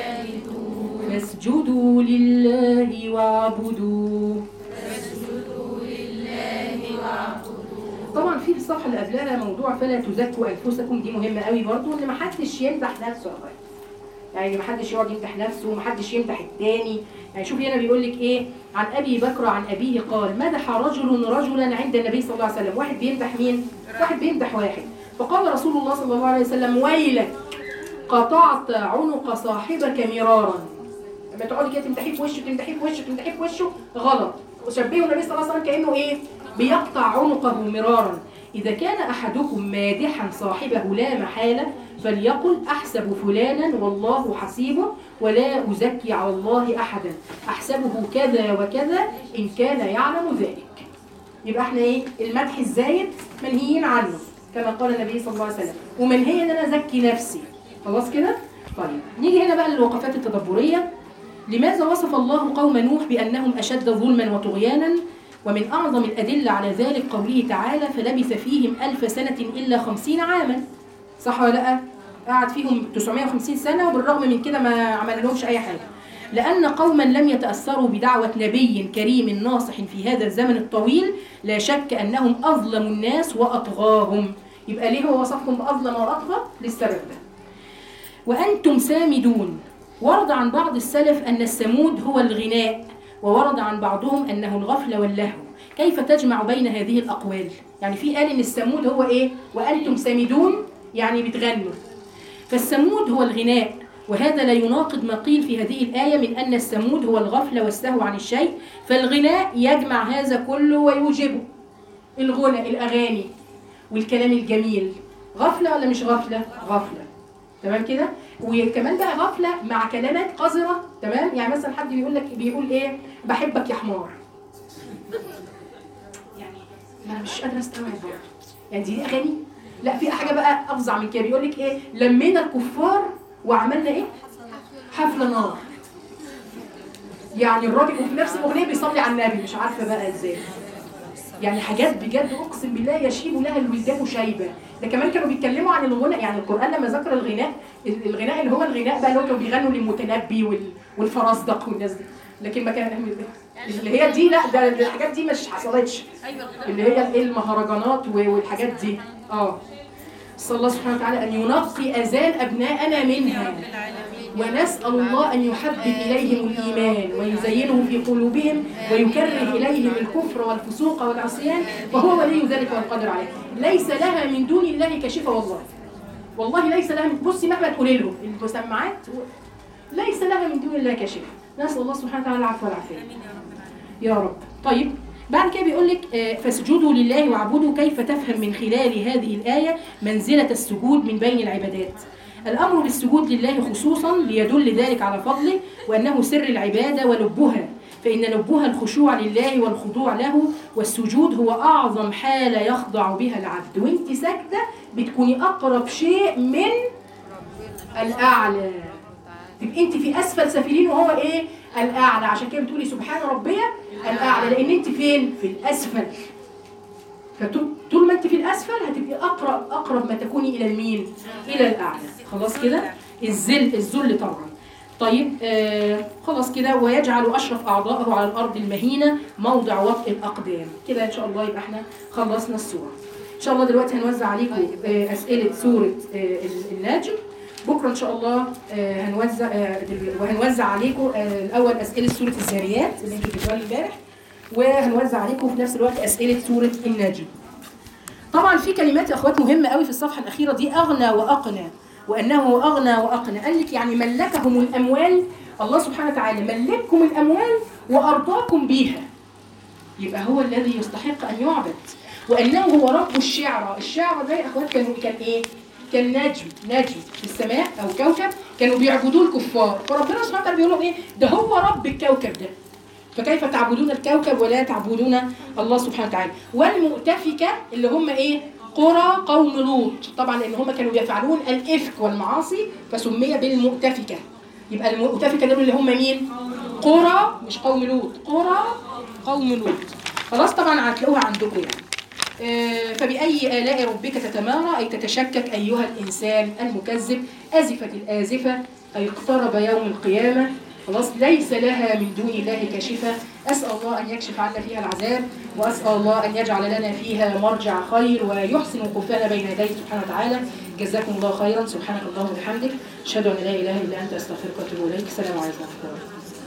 سامدون فاسجدوا لله واعبدوا فاسجدوا لله واعبدوا. طبعا في الصفحه اللي قبلها موضوع فلا تزكوا انفسكم، دي مهمه قوي برضو، ان ما حدش يمدح نفسه يا اخويا. يعني ما حدش يقعد يمدح نفسه وما حدش يمدح الثاني. يعني شوفي هنا بيقول لك ايه عن ابي بكر عن ابيه قال مدح رجل رجلا عند النبي صلى الله عليه وسلم. واحد بيمدح مين؟ واحد بيمدح واحد. فقال رسول الله صلى الله عليه وسلم ويلك قطعت عنق صاحبك مرارا. لما تقعدي كده تمدحيه في وشه تمدحيه في وشه تمدحيه في وشه غلط. وشبهه النبي صلى الله عليه وسلم كانه ايه؟ بيقطع عنقه مرارا. إذا كان أحدكم مادحا صاحبه لا محالة فليقل أحسب فلانا والله حسيبه ولا أزكي على الله أحدا أحسبه كذا وكذا إن كان يعلم ذلك. يبقى احنا ايه؟ المدح الزايد منهيين عنه كما قال النبي صلى الله عليه وسلم، ومنهي ان انا ازكي نفسي. خلاص كده؟ طيب نيجي هنا بقى للوقفات التدبرية. لماذا وصف الله قوم نوح بأنهم أشد ظلما وطغيانا؟ ومن أعظم الأدلة على ذلك قوله تعالى فلبث فيهم ألف سنة إلا خمسين عاما. صح ولا لأ؟ قعد فيهم تسعمائة وخمسين سنة وبالرغم من كده ما عمل لهمش أي حاجة. لأن قوما لم يتأثروا بدعوة نبي كريم ناصح في هذا الزمن الطويل لا شك أنهم أظلموا الناس وأطغاهم. يبقى ليه هو وصفهم بأظلم وأطغى؟ للسبب ده. وأنتم سامدون. ورد عن بعض السلف أن السمود هو الغناء، وورد عن بعضهم أنه الغفلة واللهو. كيف تجمع بين هذه الأقوال؟ يعني في قال إن السمود هو إيه؟ وأنتم سامدون يعني بتغنوا. فالسمود هو الغناء، وهذا لا يناقض ما قيل في هذه الآية من أن السمود هو الغفلة والسهو عن الشيء، فالغناء يجمع هذا كله ويوجبه. الغنى الأغاني والكلام الجميل غفلة ولا مش غفلة؟ غفلة. تمام كده؟ وكمان بقى غفلة مع كلمات قذرة. تمام؟ يعني مثلا حد بيقول لك بيقول ايه؟ بحبك يا حمار. يعني ما انا مش قادرة استوعب برضه. يعني دي اغاني؟ لا في حاجة بقى افظع من كده، بيقول لك ايه؟ لمينا الكفار وعملنا ايه؟ حفلة نار. يعني الراجل وفي نفس الاغنية بيصلي على النبي، مش عارفة بقى ازاي. يعني حاجات بجد اقسم بالله يشيب لها الولدان شيبه. ده كمان كانوا بيتكلموا عن الغنى، يعني القران لما ذكر الغناء، الغناء اللي هو الغناء بقى اللي هو كانوا بيغنوا للمتنبي والفرزدق والناس دي، لكن ما كان اللي هي دي لا، ده الحاجات دي مش حصلتش. اللي هي المهرجانات والحاجات دي. اه صلى الله سبحانه وتعالى ان ينقي اذان ابنائنا منها، ونسأل الله أن يحبب إليهم الإيمان ويزينه في قلوبهم ويكره إليهم الكفر والفسوق والعصيان، وهو ولي ذلك والقادر عليه. ليس لها من دون الله كاشفة. والله والله ليس لها من، بصي مهما تقولي له المسمعات ليس لها من دون الله كاشفة. نسأل الله سبحانه وتعالى العفو والعافية يا رب. طيب بعد كده بيقول لك فاسجدوا لله واعبدوا. كيف تفهم من خلال هذه الآية منزلة السجود من بين العبادات؟ الأمر بالسجود لله خصوصا ليدل ذلك على فضله وأنه سر العبادة ولبها، فإن لبها الخشوع لله والخضوع له، والسجود هو أعظم حالة يخضع بها العبد. وانت ساجدة بتكوني أقرب شيء من الأعلى، تبقى انت في أسفل سافلين وهو إيه؟ الأعلى. عشان كده بتقولي سبحان ربي الأعلى، لأن انت فين؟ في الأسفل. فطول ما انت في الاسفل هتبقي اقرب اقرب ما تكوني الى المين؟ الى الاعلى. خلاص كده؟ الذل الذل طبعا. طيب آه خلاص كده. ويجعل اشرف اعضائه على الارض المهينه موضع وطئ الاقدام. كده ان شاء الله يبقى احنا خلصنا السوره. ان شاء الله دلوقتي هنوزع عليكم آه اسئله سوره آه النجم. بكره ان شاء الله آه هنوزع آه وهنوزع عليكم آه الاول اسئله سوره الذاريات اللي انتوا بتقراها امبارح، وهنوزع عليكم في نفس الوقت اسئله سوره النجم. طبعا في كلمات يا اخوات مهمه قوي في الصفحه الاخيره دي، اغنى واقنى، وانه اغنى واقنى. قال لك يعني ملكهم الاموال، الله سبحانه وتعالى ملككم الاموال وارضاكم بيها، يبقى هو الذي يستحق ان يعبد. وانه هو رب الشعرى. الشعرى ده يا اخوات كان كان ايه؟ كان نجم نجم في السماء او كوكب كانوا بيعبدوه الكفار، فربنا سبحانه وتعالى بيقول لهم ايه؟ ده هو رب الكوكب ده، فكيف تعبدون الكوكب ولا تعبدون الله سبحانه وتعالى. والمؤتفكه اللي هم ايه؟ قرى قوم لوط، طبعا لان هم كانوا يفعلون الافك والمعاصي فسمي بالمؤتفكه. يبقى المؤتفكه دول اللي هم مين؟ قرى، مش قوم لوط، قرى قوم لوط. خلاص طبعا هتلاقوها عندكم يعني. آه فبأي آلاء ربك تتمارى، أي تتشكك أيها الإنسان المكذب. أزفت الآزفة، أي اقترب يوم القيامة. خلاص ليس لها من دون الله كاشفة. أسأل الله أن يكشف عنا فيها العذاب، وأسأل الله أن يجعل لنا فيها مرجع خير ويحسن وقوفنا بين يديه سبحانه وتعالى. جزاكم الله خيرا. سبحانك اللهم وبحمدك، أشهد أن لا إله إلا أنت، أستغفرك وأتوب إليك. السلام عليكم ورحمة الله.